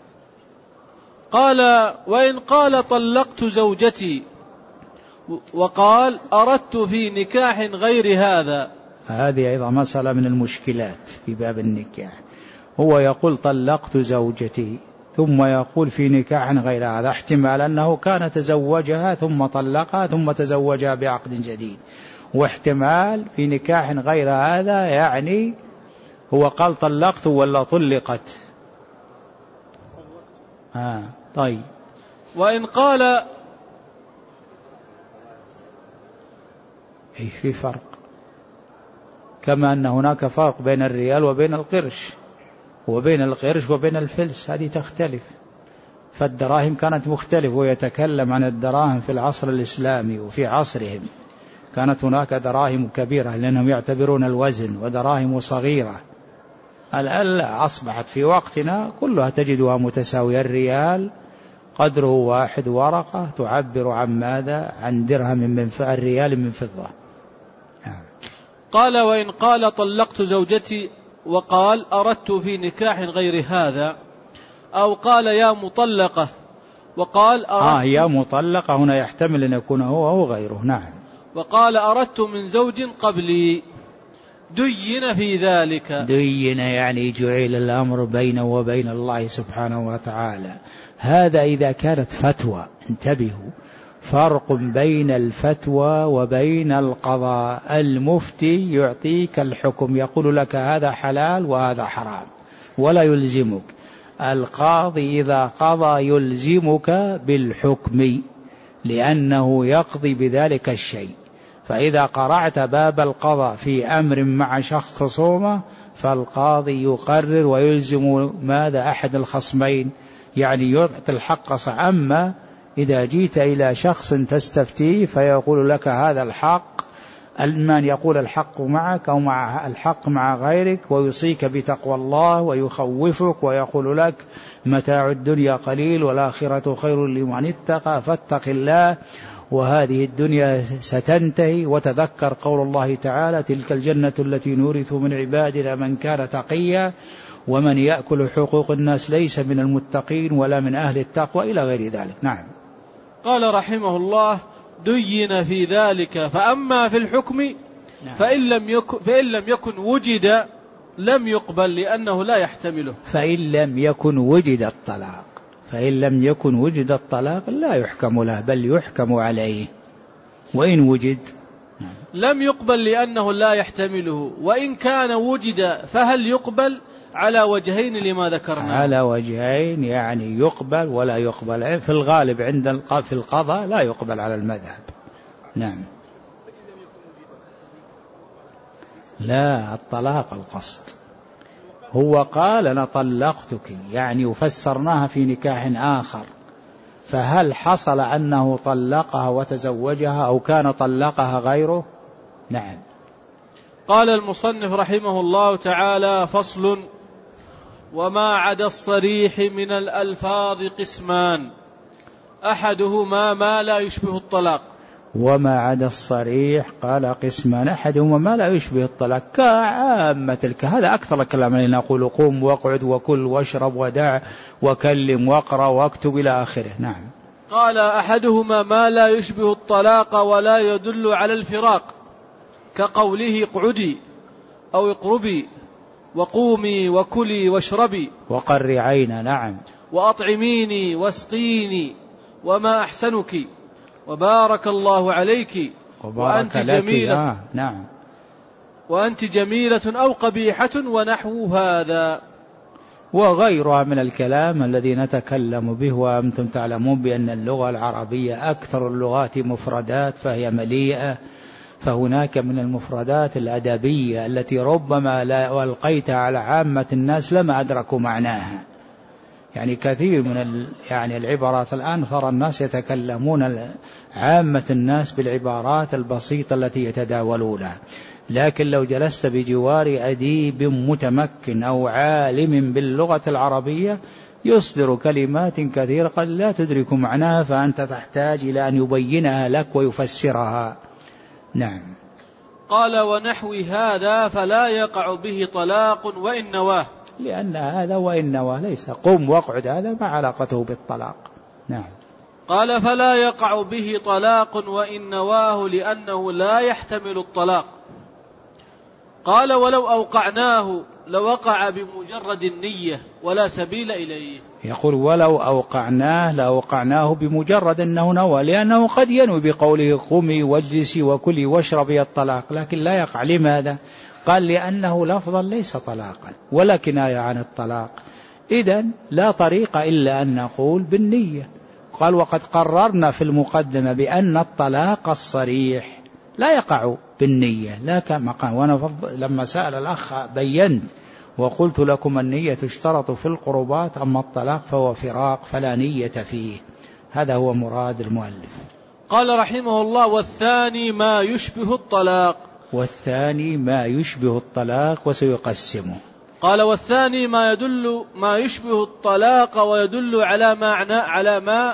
B: قال وإن قال طلقت زوجتي وقال أردت في نكاح غير هذا،
A: هذه أيضا مسألة من المشكلات في باب النكاح. هو يقول طلقت زوجتي ثم يقول في نكاح غير هذا، احتمال أنه كان تزوجها ثم طلقها ثم تزوجها بعقد جديد، واحتمال في نكاح غير هذا يعني هو قال طلقت ولا طلقت. طيب.
B: وإن قال
A: إيش في فرق، كما أن هناك فرق بين الريال وبين القرش وبين القرش وبين الفلس، هذه تختلف. فالدراهم كانت مختلفة، ويتكلم عن الدراهم في العصر الإسلامي وفي عصرهم كانت هناك دراهم كبيرة لأنهم يعتبرون الوزن، ودراهم صغيرة. الآن أصبحت في وقتنا كلها تجدها متساوية، الريال قدره 1 ورقة تعبر عن ماذا؟ عن درهم من الريال من فضة.
B: قال وإن قال طلقت زوجتي وقال أردت في نكاح غير هذا، أو قال يا مطلقة وقال
A: يا مطلقة هنا يحتمل أن يكون هو أو غيره. نعم.
B: وقال أردت من زوج قبلي، دين في ذلك.
A: دين يعني جعل الأمر بينه وبين الله سبحانه وتعالى. هذا إذا كانت فتوى، انتبهوا، فرق بين الفتوى وبين القضاء. المفتي يعطيك الحكم، يقول لك هذا حلال وهذا حرام ولا يلزمك. القاضي إذا قضى يلزمك بالحكم لأنه يقضي بذلك الشيء. فإذا قرعت باب القضاء في أمر مع شخص خصومة فالقاضي يقرر ويلزم ماذا؟ أحد الخصمين، يعني يعطي الحق. أما إذا جيت إلى شخص تستفتيه فيقول لك هذا الحق، من يقول الحق معك أو مع الحق مع غيرك، ويوصيك بتقوى الله ويخوفك ويقول لك متاع الدنيا قليل والآخرة خير لمن اتقى فاتق الله، وهذه الدنيا ستنتهي، وتذكر قول الله تعالى تلك الجنة التي نورث من عبادنا من كان تقيا ومن يأكل حقوق الناس ليس من المتقين ولا من أهل التقوى إلى غير ذلك. نعم.
B: قال رحمه الله دين في ذلك. فأما في الحكم فإن لم يكن وجد لم يقبل لأنه لا يحتمله.
A: فإن لم يكن وجد الطلاق، فإن لم يكن وجد الطلاق لا يحكم له بل يحكم عليه. وإن وجد
B: لم يقبل لأنه لا يحتمله. وإن كان وجد فهل يقبل؟ على وجهين لما ذكرنا.
A: على وجهين، يعني يقبل ولا يقبل. في الغالب عند في القضاء لا يقبل على المذهب. نعم. لا، الطلاق القصد. هو قال أنا طلقتك، يعني وفسرناها في نكاح آخر، فهل حصل أنه طلقها وتزوجها أو كان طلقها غيره؟ نعم.
B: قال المصنف رحمه الله تعالى فصل: وما عدا الصريح من الألفاظ قسمان، أحدهما ما لا يشبه الطلاق.
A: وما عدا الصريح قال قسمان، أحدهما ما لا يشبه الطلاق كعامة تلك. هذا أكثر الكلام اللي نقول قم واقعد وكل واشرب ودع وكلم واقرأ واكتب إلى آخره. نعم.
B: قال أحدهما ما لا يشبه الطلاق ولا يدل على الفراق، كقوله اقعدي أو اقربي وقومي وكلي واشربي
A: وقر عين، نعم،
B: وأطعميني واسقيني وما أحسنك وبارك الله عليك وأنت جميلة،
A: نعم،
B: وأنت جميلة أو قبيحة ونحو هذا،
A: وغيرها من الكلام الذي نتكلم به. وأنتم تعلمون بأن اللغة العربية أكثر اللغات مفردات فهي مليئة، فهناك من المفردات الأدبية التي ربما لا ألقيتها على عامة الناس لما أدركوا معناها. يعني كثير من العبارات الآن صار الناس يتكلمون عامة الناس بالعبارات البسيطة التي يتداولونها، لكن لو جلست بجوار أديب متمكن أو عالم باللغة العربية يصدر كلمات كثيرة قد لا تدرك معناها، فأنت تحتاج إلى أن يبينها لك ويفسرها. نعم.
B: قال ونحو هذا فلا يقع به طلاق وإن نواه،
A: لأن هذا وإن نواه ليس قم واقعد، هذا ما علاقته بالطلاق. نعم.
B: قال فلا يقع به طلاق وإن نواه لأنه لا يحتمل الطلاق. قال ولو أوقعناه لوقع بمجرد النية ولا سبيل إليه.
A: يقول ولو أوقعناه لأوقعناه بمجرد أنه نوى، لأنه قد ينوي بقوله قمي واجلسي وكلي واشربي الطلاق، لكن لا يقع. لماذا؟ قال لأنه لفظا ليس طلاقا ولا كناية عن الطلاق، إذن لا طريق إلا أن نقول بالنية. قال وقد قررنا في المقدمة بأن الطلاق الصريح لا يقع بالنية، لا كما قال. وأنا لما سأل الأخ بينت وقلت لكم النية تشترط في القربات، أما الطلاق فهو فراق فلا نية فيه. هذا هو مراد المؤلف.
B: قال رحمه الله والثاني ما يشبه الطلاق.
A: والثاني ما يشبه الطلاق وسيقسمه.
B: قال والثاني ما يشبه الطلاق ويدل على ما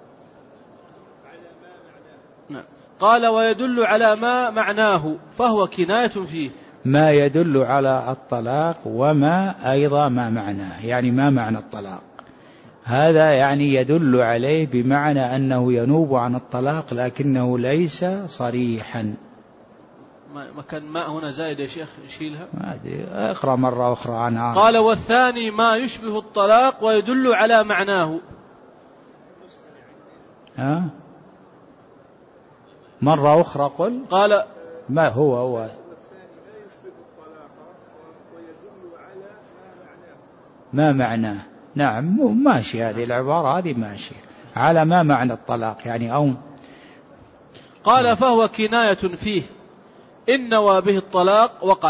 B: قال ويدل على ما معناه فهو كناية فيه.
A: ما يدل على الطلاق وما أيضا ما معناه، يعني ما معنى الطلاق، هذا يعني يدل عليه بمعنى أنه ينوب عن الطلاق لكنه ليس صريحا.
B: مكان ما هنا زائد يا شيخ نشيلها،
A: ما أدري، اقرأ مرة أخرى عنها.
B: قال والثاني ما يشبه الطلاق ويدل على معناه.
A: مرة أخرى قل.
B: قال
A: ما هو ما معناه. نعم ماشي، هذه العبارة هذه ماشي على ما معنى الطلاق يعني أو.
B: قال فهو كناية فيه، إن نوى به الطلاق وقع،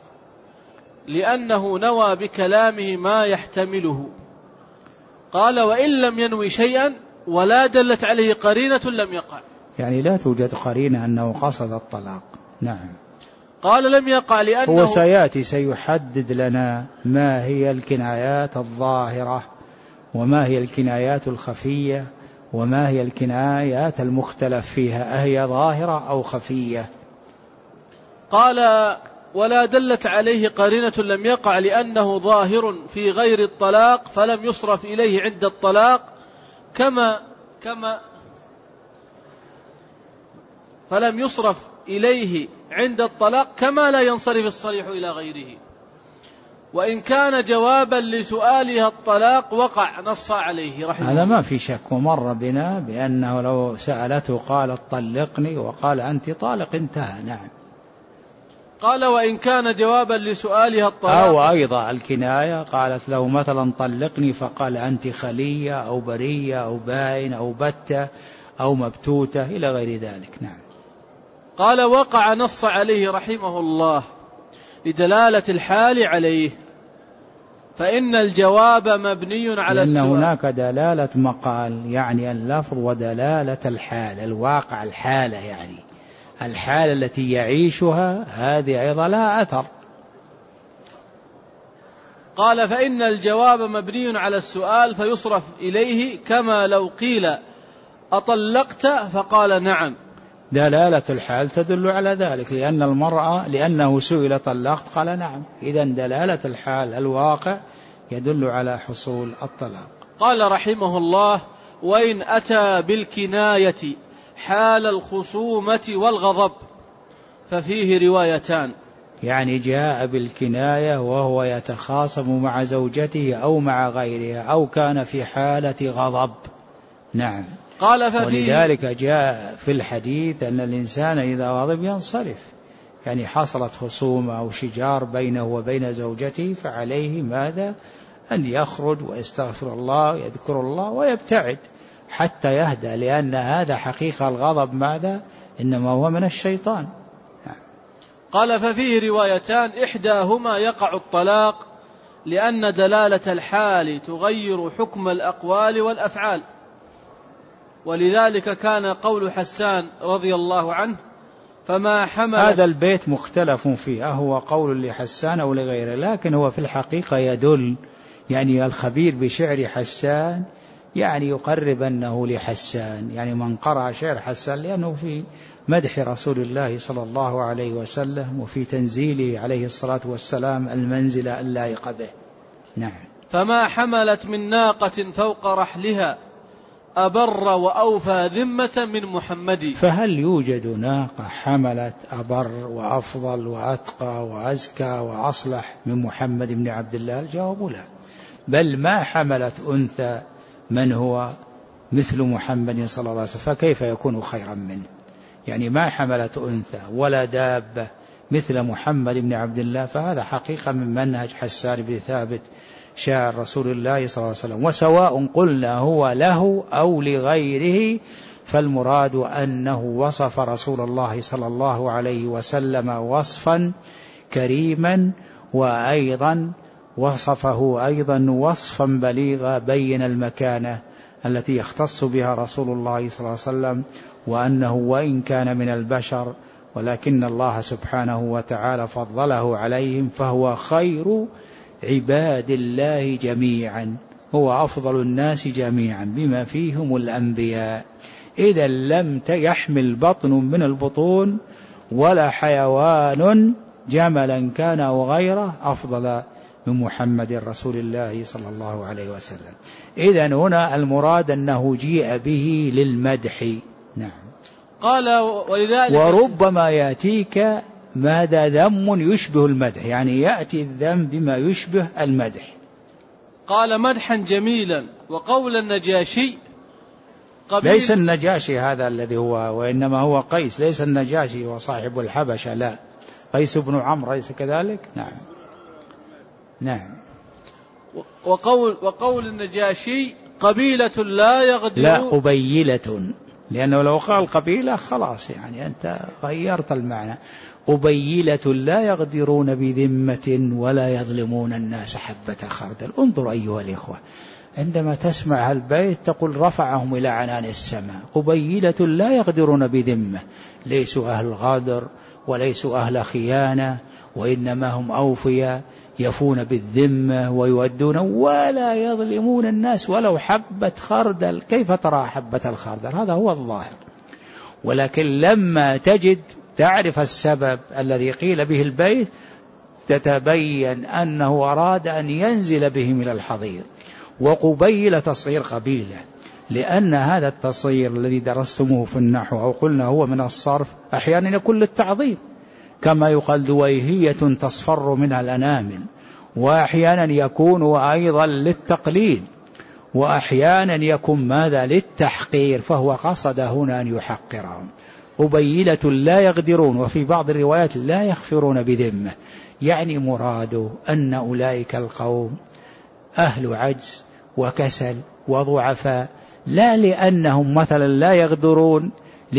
B: لأنه نوى بكلامه ما يحتمله. قال وإن لم ينوي شيئا ولا دلت عليه قرينة لم يقع،
A: يعني لا توجد قرينة أنه قصد الطلاق. نعم.
B: قال لم يقع لأنه
A: هو سيأتي سيحدد لنا ما هي الكنايات الظاهرة وما هي الكنايات الخفية وما هي الكنايات المختلف فيها، أهي ظاهرة أو خفية.
B: قال ولا دلت عليه قرينة لم يقع لأنه ظاهر في غير الطلاق فلم يصرف إليه عند الطلاق فلم يصرف إليه عند الطلاق كما لا ينصرف الصريح إلى غيره. وإن كان جوابا لسؤالها الطلاق وقع، نص عليه رحمه الله.
A: هذا ما في شك، ومر بنا بأنه لو سألته قالت طلقني وقال أنت طالق انتهى. نعم.
B: قال وإن كان جوابا لسؤالها الطلاق،
A: أو أيضا الكناية قالت له مثلا طلقني فقال أنت خلية أو برية أو باين أو بتة أو مبتوتة إلى غير ذلك. نعم.
B: قال وقع، نص عليه رحمه الله لدلالة الحال عليه، فإن الجواب مبني على السؤال.
A: لأن هناك دلالة مقال يعني اللفظ ودلالة الحال الواقع، الحالة يعني الحالة التي يعيشها، هذه أيضا لا أثر.
B: قال فإن الجواب مبني على السؤال فيصرف إليه كما لو قيل أطلقت فقال نعم.
A: دلالة الحال تدل على ذلك، لأن المرأة لأنه سئل طلقت قال نعم، إذن دلالة الحال الواقع يدل على حصول الطلاق.
B: قال رحمه الله وإن أتى بالكناية حال الخصومة والغضب ففيه روايتان.
A: يعني جاء بالكناية وهو يتخاصم مع زوجته أو مع غيرها أو كان في حالة غضب. نعم.
B: قال
A: ولذلك جاء في الحديث أن الإنسان إذا غضب ينصرف، يعني حصلت خصومة أو شجار بينه وبين زوجته فعليه ماذا؟ أن يخرج ويستغفر الله ويذكر الله ويبتعد حتى يهدى، لأن هذا حقيقة الغضب ماذا؟ إنما هو من الشيطان.
B: قال ففيه روايتان، إحداهما يقع الطلاق لأن دلالة الحال تغير حكم الأقوال والأفعال، ولذلك كان قول حسان رضي الله عنه فما حمل.
A: هذا البيت مختلف فيه هو قول لحسان أو لغيره، لكن هو في الحقيقة يدل يعني الخبير بشعر حسان يعني يقرب أنه لحسان، يعني من قرأ شعر حسان لأنه في مدح رسول الله صلى الله عليه وسلم وفي تنزيله عليه الصلاة والسلام المنزل اللائق به. نعم.
B: فما حملت من ناقة فوق رحلها أبر وأوفى ذمة من محمد.
A: فهل يوجد ناقة حملت أبر وأفضل وأتقى وأزكى وأصلح من محمد بن عبد الله؟ الجواب لا، بل ما حملت أنثى من هو مثل محمد صلى الله عليه وسلم، فكيف يكون خيرا منه؟ يعني ما حملت أنثى ولا دابة مثل محمد بن عبد الله، فهذا حقيقة من منهج حسان بن ثابت شاعر رسول الله صلى الله عليه وسلم. وسواء قلنا هو له أو لغيره، فالمراد أنه وصف رسول الله صلى الله عليه وسلم وصفا كريما، وأيضا وصفه أيضا وصفا بليغا بين المكانة التي يختص بها رسول الله صلى الله عليه وسلم، وأنه وإن كان من البشر ولكن الله سبحانه وتعالى فضله عليهم، فهو خير عباد الله جميعا، هو أفضل الناس جميعا بما فيهم الأنبياء. إذا لم يحمل بطن من البطون ولا حيوان جملا كان أو غيره أفضل من محمد رسول الله صلى الله عليه وسلم. إذن هنا المراد أنه جيء به للمدح. نعم.
B: قال ولذلك
A: وربما يأتيك ماذا ذم يشبه المدح، يعني يأتي الذم بما يشبه المدح.
B: قال مدحا جميلا. وقول النجاشي
A: ليس النجاشي هذا الذي هو، وإنما هو قيس، ليس النجاشي وصاحب الحبشة، لا، قيس بن عمرو ليس كذلك. نعم. نعم.
B: وقول النجاشي قبيلة لا يغدر،
A: لا قبيلة، لأنه لو قال قبيلة خلاص يعني أنت غيرت المعنى. قبيلة لا يغدرون بذمة ولا يظلمون الناس حبة خردل. انظر أيها الإخوة، عندما تسمع البيت تقول رفعهم إلى عنان السماء. قبيلة لا يغدرون بذمة، ليسوا أهل غدر وليسوا أهل خيانة، وإنما هم أوفياء يفون بالذمة ويودون ولا يظلمون الناس ولو حبة خردل. كيف ترى حبة الخردل؟ هذا هو الظاهر. ولكن لما تجد تعرف السبب الذي قيل به البيت تتبين أنه أراد أن ينزل بهم إلى الحضيض. وقبيل تصغير قبيلة، لأن هذا التصغير الذي درستموه في النحو أو قلنا هو من الصرف أحيانا يكون للتعظيم، كما يقال دويهية تصفر منها الأنامل، وأحيانا يكون أيضا للتقليل، وأحيانا يكون ماذا؟ للتحقير، فهو قصد هنا أن يحقرهم. قبيلة لا يغدرون، وفي بعض الروايات لا يغفرون بذمة، يعني مراده أن أولئك القوم أهل عجز وكسل وضعفاء، لا لأنهم مثلا لا يغدرون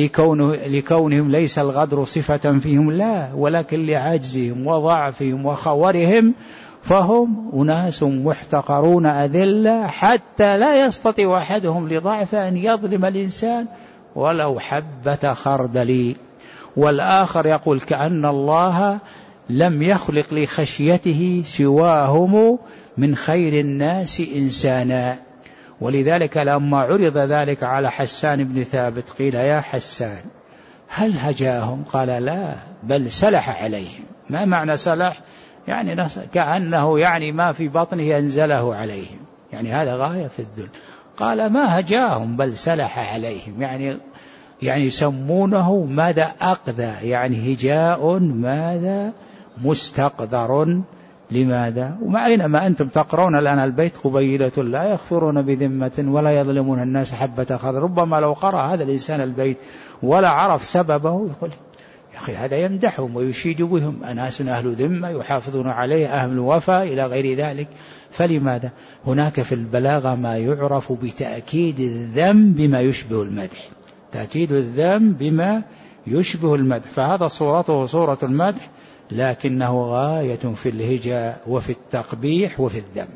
A: لكونهم ليس الغدر صفة فيهم، لا، ولكن لعجزهم وضعفهم وخورهم، فهم أناس محتقرون أذلة، حتى لا يستطيع أحدهم لضعف أن يظلم الإنسان ولو حبة خردل. والآخر يقول كأن الله لم يخلق لخشيته سواهم من خير الناس إنسانا. ولذلك لما عرض ذلك على حسان بن ثابت قيل يا حسان هل هجاهم؟ قال لا، بل سلح عليهم. ما معنى سلح؟ يعني كأنه يعني ما في بطنه أنزله عليهم، يعني هذا غاية في الذل. قال ما هجاهم بل سلح عليهم، يعني يسمونه ماذا أقذى، يعني هجاء ماذا مستقذر. لماذا؟ وأينما أنتم تقرون الآن البيت قبيلة لا يغفرون بذمة ولا يظلمون الناس حبة خردل، ربما لو قرأ هذا الإنسان البيت ولا عرف سببه يقول يا أخي هذا يمدحهم ويشيد بهم، أناس أهل ذمة يحافظون عليه أهل وفاء إلى غير ذلك. فلماذا؟ هناك في البلاغة ما يعرف بتأكيد الذم بما يشبه المدح، تأكيد الذم بما يشبه المدح، فهذا صورته صورة المدح لكنه غاية في الهجاء وفي التقبيح وفي الذم.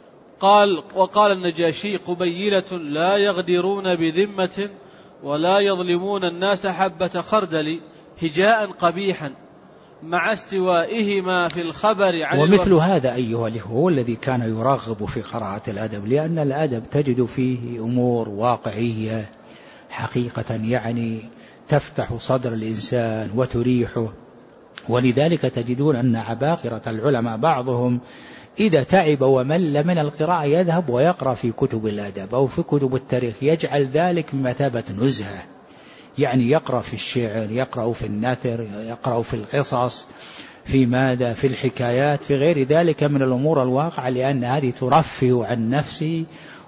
B: وقال النجاشي قبيلة لا يغدرون بذمة ولا يظلمون الناس حبة خردل، هجاء قبيحا مع استوائهما في الخبر عن
A: ومثل هذا أيها الإخوة هو الذي كان يرغب في قراءة الأدب، لأن الأدب تجد فيه أمور واقعية حقيقة يعني تفتح صدر الإنسان وتريحه. ولذلك تجدون أن عباقرة العلماء بعضهم إذا تعب ومل من القراءة يذهب ويقرأ في كتب الأدب أو في كتب التاريخ، يجعل ذلك بمثابة نزهة، يعني يقرأ في الشعر، يقرأ في النثر، يقرأ في القصص، في ماذا، في الحكايات، في غير ذلك من الأمور الواقعة، لأن هذه ترفه عن نفسه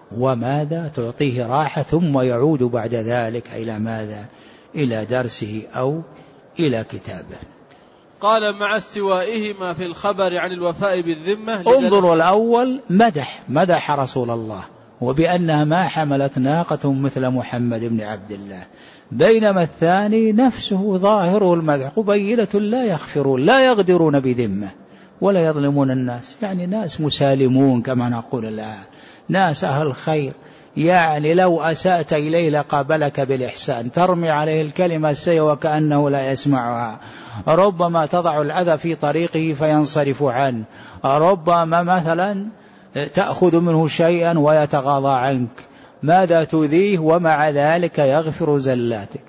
A: وماذا تعطيه راحة، ثم يعود بعد ذلك إلى ماذا، إلى درسه أو إلى كتابه.
B: قال مع استوائهما في الخبر عن الوفاء بالذمة.
A: انظروا الأول مدح رسول الله وبأنها ما حملت ناقة مثل محمد بن عبد الله، بينما الثاني نفسه ظاهره المدح قبيلة لا يغفرون لا يغدرون بذمة ولا يظلمون الناس، يعني ناس مسالمون كما نقول الآن، ناس أهل خير، يعني لو أسأت إليه لقابلك بالإحسان، ترمي عليه الكلمة السيئة وكأنه لا يسمعها، ربما تضع الأذى في طريقه فينصرف عنه، ربما مثلا تأخذ منه شيئا ويتغاضى عنك، ماذا تؤذيه ومع ذلك يغفر زلاتك.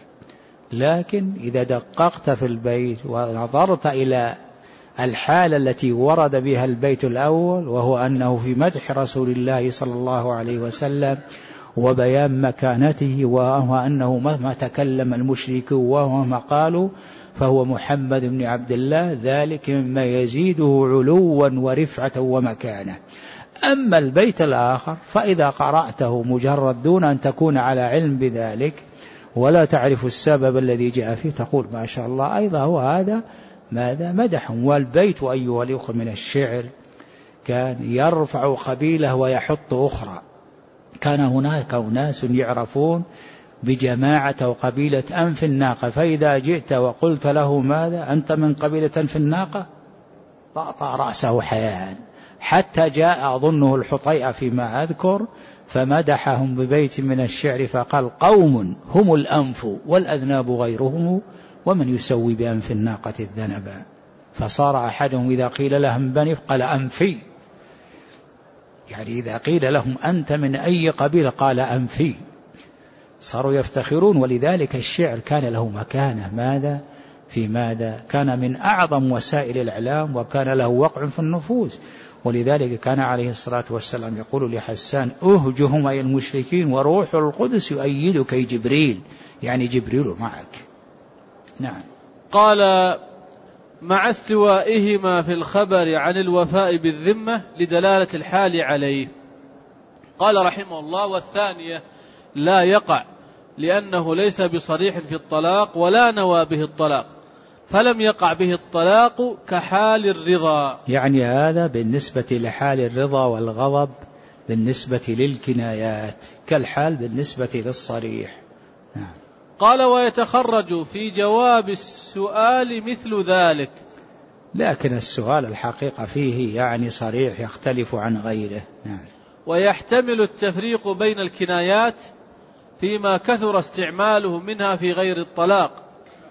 A: لكن إذا دققت في البيت ونظرت إلى الحالة التي ورد بها البيت الأول، وهو أنه في مدح رسول الله صلى الله عليه وسلم وبيان مكانته، وهو أنه مهما تكلم المشرك ومهما قالوا فهو محمد بن عبد الله، ذلك مما يزيده علوا ورفعة ومكانة. أما البيت الآخر فإذا قرأته مجرد دون أن تكون على علم بذلك ولا تعرف السبب الذي جاء فيه تقول ما شاء الله، أيضا هو هذا ماذا مدح. والبيت أيها الأخوة من الشعر كان يرفع قبيلة ويحط أخرى، كان هناك أناس يعرفون بجماعة أو قبيلة أنف الناقة، فإذا جئت وقلت له ماذا أنت من قبيلة أنف الناقة طأطأ رأسه حياء، حتى جاء أظنه الحطيئة فيما أذكر فمدحهم ببيت من الشعر فقال قوم هم الأنف والأذناب غيرهم ومن يسوي بأنف الناقة الذنبا، فصار أحدهم إذا قيل لهم بني قال أنفي، يعني إذا قيل لهم أنت من أي قبيلة قال أنفي، صاروا يفتخرون. ولذلك الشعر كان له مكانة ماذا في ماذا، كان من أعظم وسائل الإعلام وكان له وقع في النفوس. ولذلك كان عليه الصلاة والسلام يقول لحسان أهجهم أي المشركين وروح القدس يؤيدك أي جبريل، يعني جبريل معك. نعم.
B: قال مع استوائهما في الخبر عن الوفاء بالذمة لدلالة الحال عليه. قال رحمه الله والثانية لا يقع لأنه ليس بصريح في الطلاق ولا نوى به الطلاق، فلم يقع به الطلاق كحال الرضا،
A: يعني هذا بالنسبة لحال الرضا والغضب بالنسبة للكنايات كالحال بالنسبة للصريح. نعم.
B: قال ويتخرج في جواب السؤال مثل ذلك،
A: لكن السؤال الحقيقة فيه يعني صريح يختلف عن غيره. نعم.
B: ويحتمل التفريق بين الكنايات فيما كثر استعماله منها في غير الطلاق.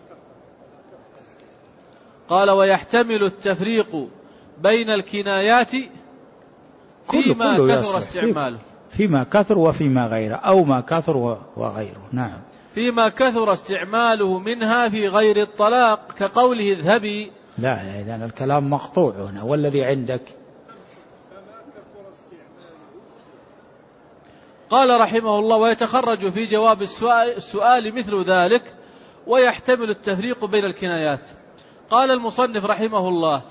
B: قال ويحتمل التفريق بين الكنايات فيما كثر استعماله،
A: فيما كثر وفيما غيره أو ما كثر وغيره. نعم.
B: فيما كثر استعماله منها في غير الطلاق كقوله اذهبي.
A: لا إذن الكلام مقطوع هنا، والذي عندك
B: قال رحمه الله: ويتخرج في جواب السؤال مثل ذلك ويحتمل التفريق بين الكنايات. قال المصنف رحمه الله: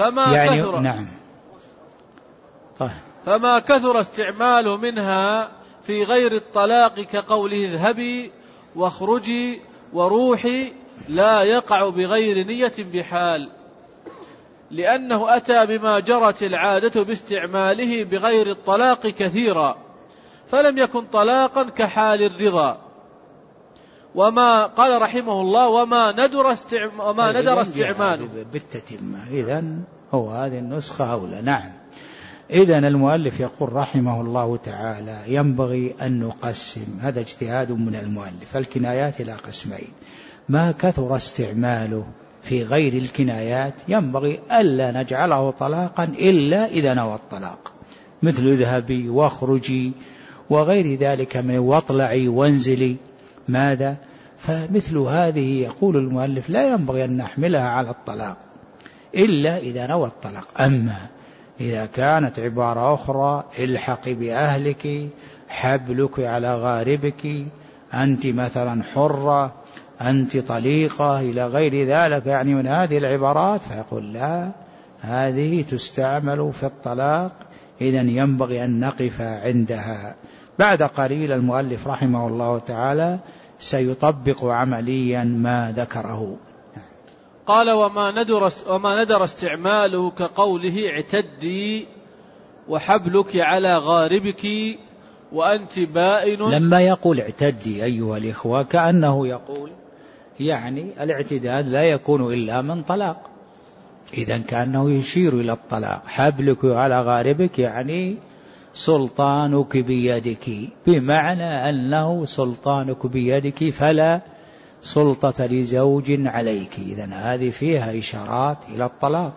B: فما كثر استعماله منها في غير الطلاق كقوله اذهبي واخرجي وروحي لا يقع بغير نية بحال، لأنه أتى بما جرت العادة باستعماله بغير الطلاق كثيرا، فلم يكن طلاقا كحال الرضا. وما قال رحمه الله: وما ندر استعماله
A: بالتتمة. إذن هو هذه النسخة أولى. نعم. إذن المؤلف يقول رحمه الله تعالى: ينبغي أن نقسم، هذا اجتهاد من المؤلف، الكنايات إلى قسمين: ما كثر استعماله في غير الكنايات ينبغي ألا نجعله طلاقا إلا إذا نوى الطلاق، مثل اذهبي واخرجي وغير ذلك من واطلعي وانزلي. ماذا؟ فمثل هذه يقول المؤلف لا ينبغي أن نحملها على الطلاق إلا إذا نوى الطلاق. أما إذا كانت عبارة أخرى: الحقي بأهلك، حبلك على غاربك، أنت مثلا حرة، أنت طليقة، إلى غير ذلك يعني من هذه العبارات، فيقول لا، هذه تستعمل في الطلاق، إذن ينبغي أن نقف عندها. بعد قليل المؤلف رحمه الله تعالى سيطبق عمليا ما ذكره.
B: قال: وما ندر استعماله كقوله اعتدي وحبلك على غاربك وأنت بائن.
A: لما يقول اعتدي أيها الإخوة كأنه يقول يعني الاعتداد لا يكون إلا من طلاق، إذن كأنه يشير إلى الطلاق. حبلك على غاربك يعني سلطانك بيدك، بمعنى أنه سلطانك بيدك فلا سلطة لزوج عليك. إذن هذه فيها إشارات إلى الطلاق.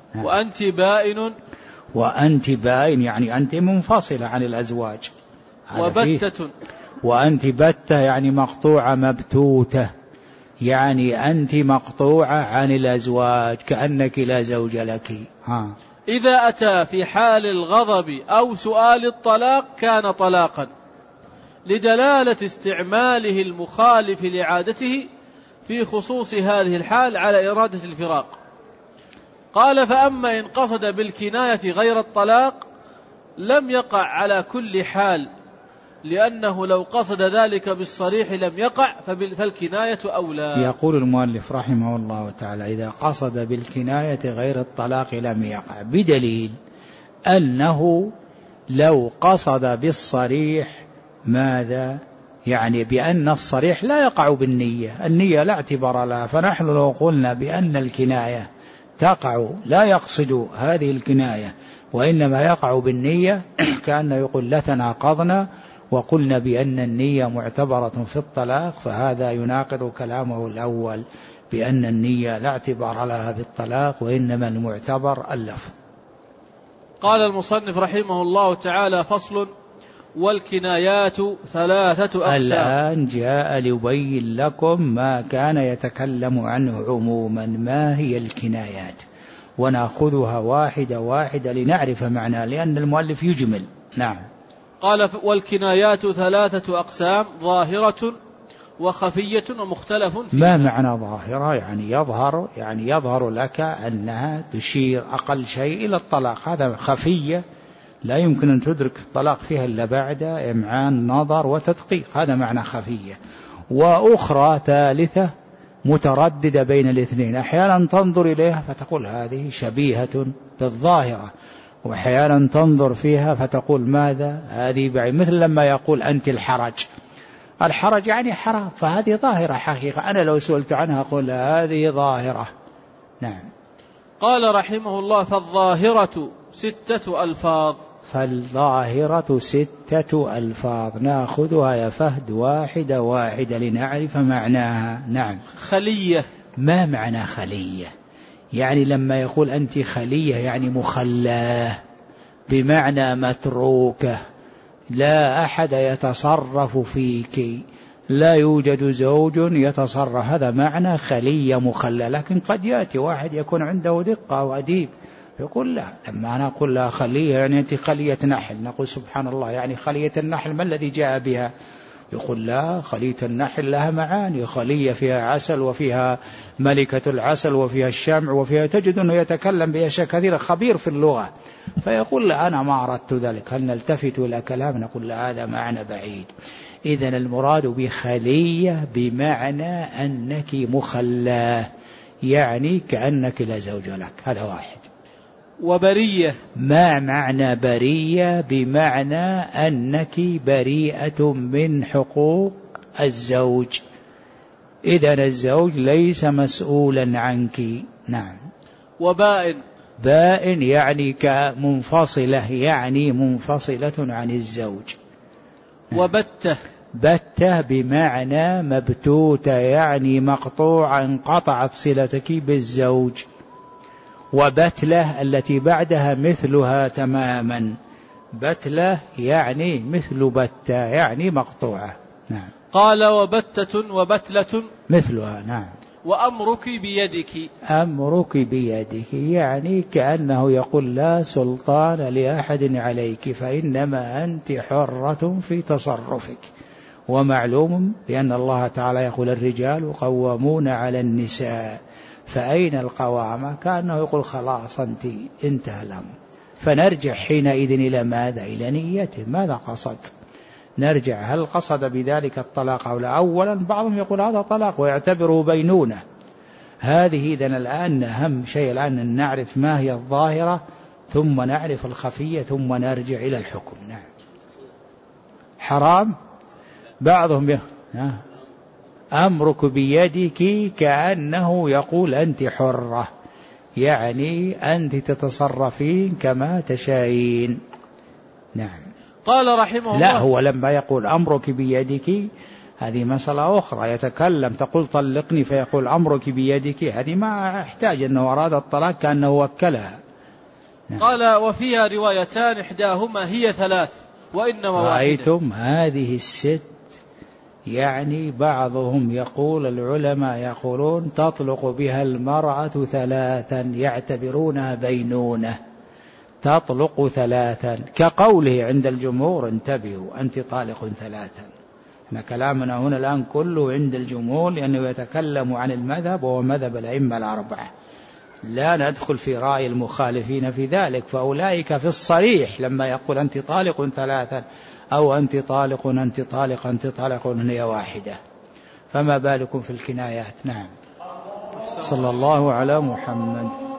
A: وأنت بائن يعني أنت منفصلة عن الأزواج. وأنت بتة يعني مقطوعة مبتوتة، يعني أنت مقطوعة عن الأزواج كأنك لا زوج لك.
B: إذا أتى في حال الغضب أو سؤال الطلاق كان طلاقا، لدلالة استعماله المخالف لعادته في خصوص هذه الحال على إرادة الفراق. قال: فأما إن قصد بالكناية غير الطلاق لم يقع على كل حال، لأنه لو قصد ذلك بالصريح لم يقع، فالكناية أولى.
A: يقول المؤلف رحمه الله تعالى: إذا قصد بالكناية غير الطلاق لم يقع، بدليل أنه لو قصد بالصريح ماذا؟ يعني بأن الصريح لا يقع بالنية، النية لا اعتبار لها. فنحن لو قلنا بأن الكناية تقع لا يقصد هذه الكناية وإنما يقع بالنية، كأنه يقول لتناقضنا وقلنا بأن النية معتبرة في الطلاق، فهذا يناقض كلامه الأول بأن النية لا اعتبار لها بالطلاق وإنما المعتبر اللفظ.
B: قال المصنف رحمه الله تعالى: فصل: والكنايات ثلاثة أقسام.
A: الآن جاء ليبين لكم ما كان يتكلم عنه عموما، ما هي الكنايات، ونأخذها واحدة واحدة لنعرف معناه، لأن المؤلف يجمل. نعم.
B: قال: والكنايات ثلاثة أقسام: ظاهرة وخفية ومختلف فيها.
A: ما معنى ظاهرة؟ يعني يظهر لك أنها تشير أقل شيء إلى الطلاق. هذا خفية لا يمكن أن تدرك الطلاق فيها إلا بعد إمعان نظر وتدقيق، هذا معنى خفية. وأخرى ثالثة مترددة بين الاثنين، أحيانا تنظر إليها فتقول هذه شبيهة بالظاهرة، وأحيانا تنظر فيها فتقول ماذا؟ هذه بعيد. مثل لما يقول أنت الحرج يعني حرام، فهذه ظاهرة حقيقة، أنا لو سئلت عنها أقول هذه ظاهرة. نعم.
B: قال رحمه الله: فالظاهرة 6 ألفاظ.
A: فالظاهرة 6 ألفاظ، نأخذها يا فهد واحدة واحدة لنعرف معناها. نعم.
B: خلية.
A: ما معنى خلية؟ يعني لما يقول أنت خلية يعني مخلاه، بمعنى متروكة، لا أحد يتصرف فيك، لا يوجد زوج يتصرف، هذا معنى خلية مخلى. لكن قد يأتي واحد يكون عنده دقة وأديب يقول لا، لما أنا أقول لها خلية يعني أنت خلية نحل، نقول سبحان الله يعني خلية النحل ما الذي جاء بها؟ يقول لا، خلية النحل لها معاني، خلية فيها عسل وفيها ملكة العسل وفيها الشمع وفيها، تجد أنه يتكلم بأشياء كثيرة، خبير في اللغة. فيقول لا أنا ما أردت ذلك. هل نلتفت إلى كلام؟ نقول لا، هذا معنى بعيد. إذن المراد بخلية بمعنى أنك مخلاه، يعني كأنك لا زوج لك. هذا واحد.
B: وبرية،
A: ما معنى برية؟ بمعنى أنك بريئة من حقوق الزوج، إذن الزوج ليس مسؤولا عنك. نعم.
B: وبائن،
A: بائن يعني كمنفصلة، يعني منفصلة عن الزوج.
B: وبتة،
A: بتة بمعنى مبتوتة، يعني مقطوعة، انقطعت صلتك بالزوج. وبتلة التي بعدها مثلها تماما، بتلة يعني مثل بتة يعني مقطوعة. نعم.
B: قال وبتة وبتلة
A: مثلها. نعم.
B: وأمرك بيدك،
A: أمرك بيدك يعني كأنه يقول لا سلطان لأحد عليك، فإنما أنت حرة في تصرفك. ومعلوم بأن الله تعالى يقول الرجال قوامون على النساء، فأين القوامة؟ كأنه يقول خلاص أنت انتهى الأمر. فنرجع حينئذ إلى ماذا؟ إلى نيته، ماذا قصد؟ نرجع هل قصد بذلك الطلاق أو لا؟ أولا بعضهم يقول هذا طلاق ويعتبره بينونة. هذه إذن الآن أهم شيء الآن أن نعرف ما هي الظاهرة، ثم نعرف الخفية، ثم نرجع إلى الحكم. نعم. حرام. بعضهم أمرك بيدك كأنه يقول أنت حرة، يعني أنت تتصرفين كما تشائين. نعم.
B: قال رحمه الله.
A: لا، هو لما يقول أمرك بيدك هذه مسألة أخرى، يتكلم تقول طلقني فيقول أمرك بيدك، هذه ما احتاج أنه أراد الطلاق كأنه وكلها.
B: نعم. قال وفيها روايتان إحداهما هي 3 وإنما واحدة.
A: رأيتم هذه الست، يعني بعضهم يقول العلماء يقولون تطلق بها المرأة 3 يعتبرونها بينونة، تطلق 3 كقوله عند الجمهور انتبهوا أنت طالق 3. احنا كلامنا هنا الآن كله عند الجمهور، لأنه يتكلم عن المذهب وهو مذهب الأئمة الأربعة، لا ندخل في رأي المخالفين في ذلك، فأولئك في الصريح لما يقول أنت طالق 3 أو أنت طالق أنت طالق أنت طالق هي واحدة، فما بالكم في الكنايات. نعم. صلى الله على محمد.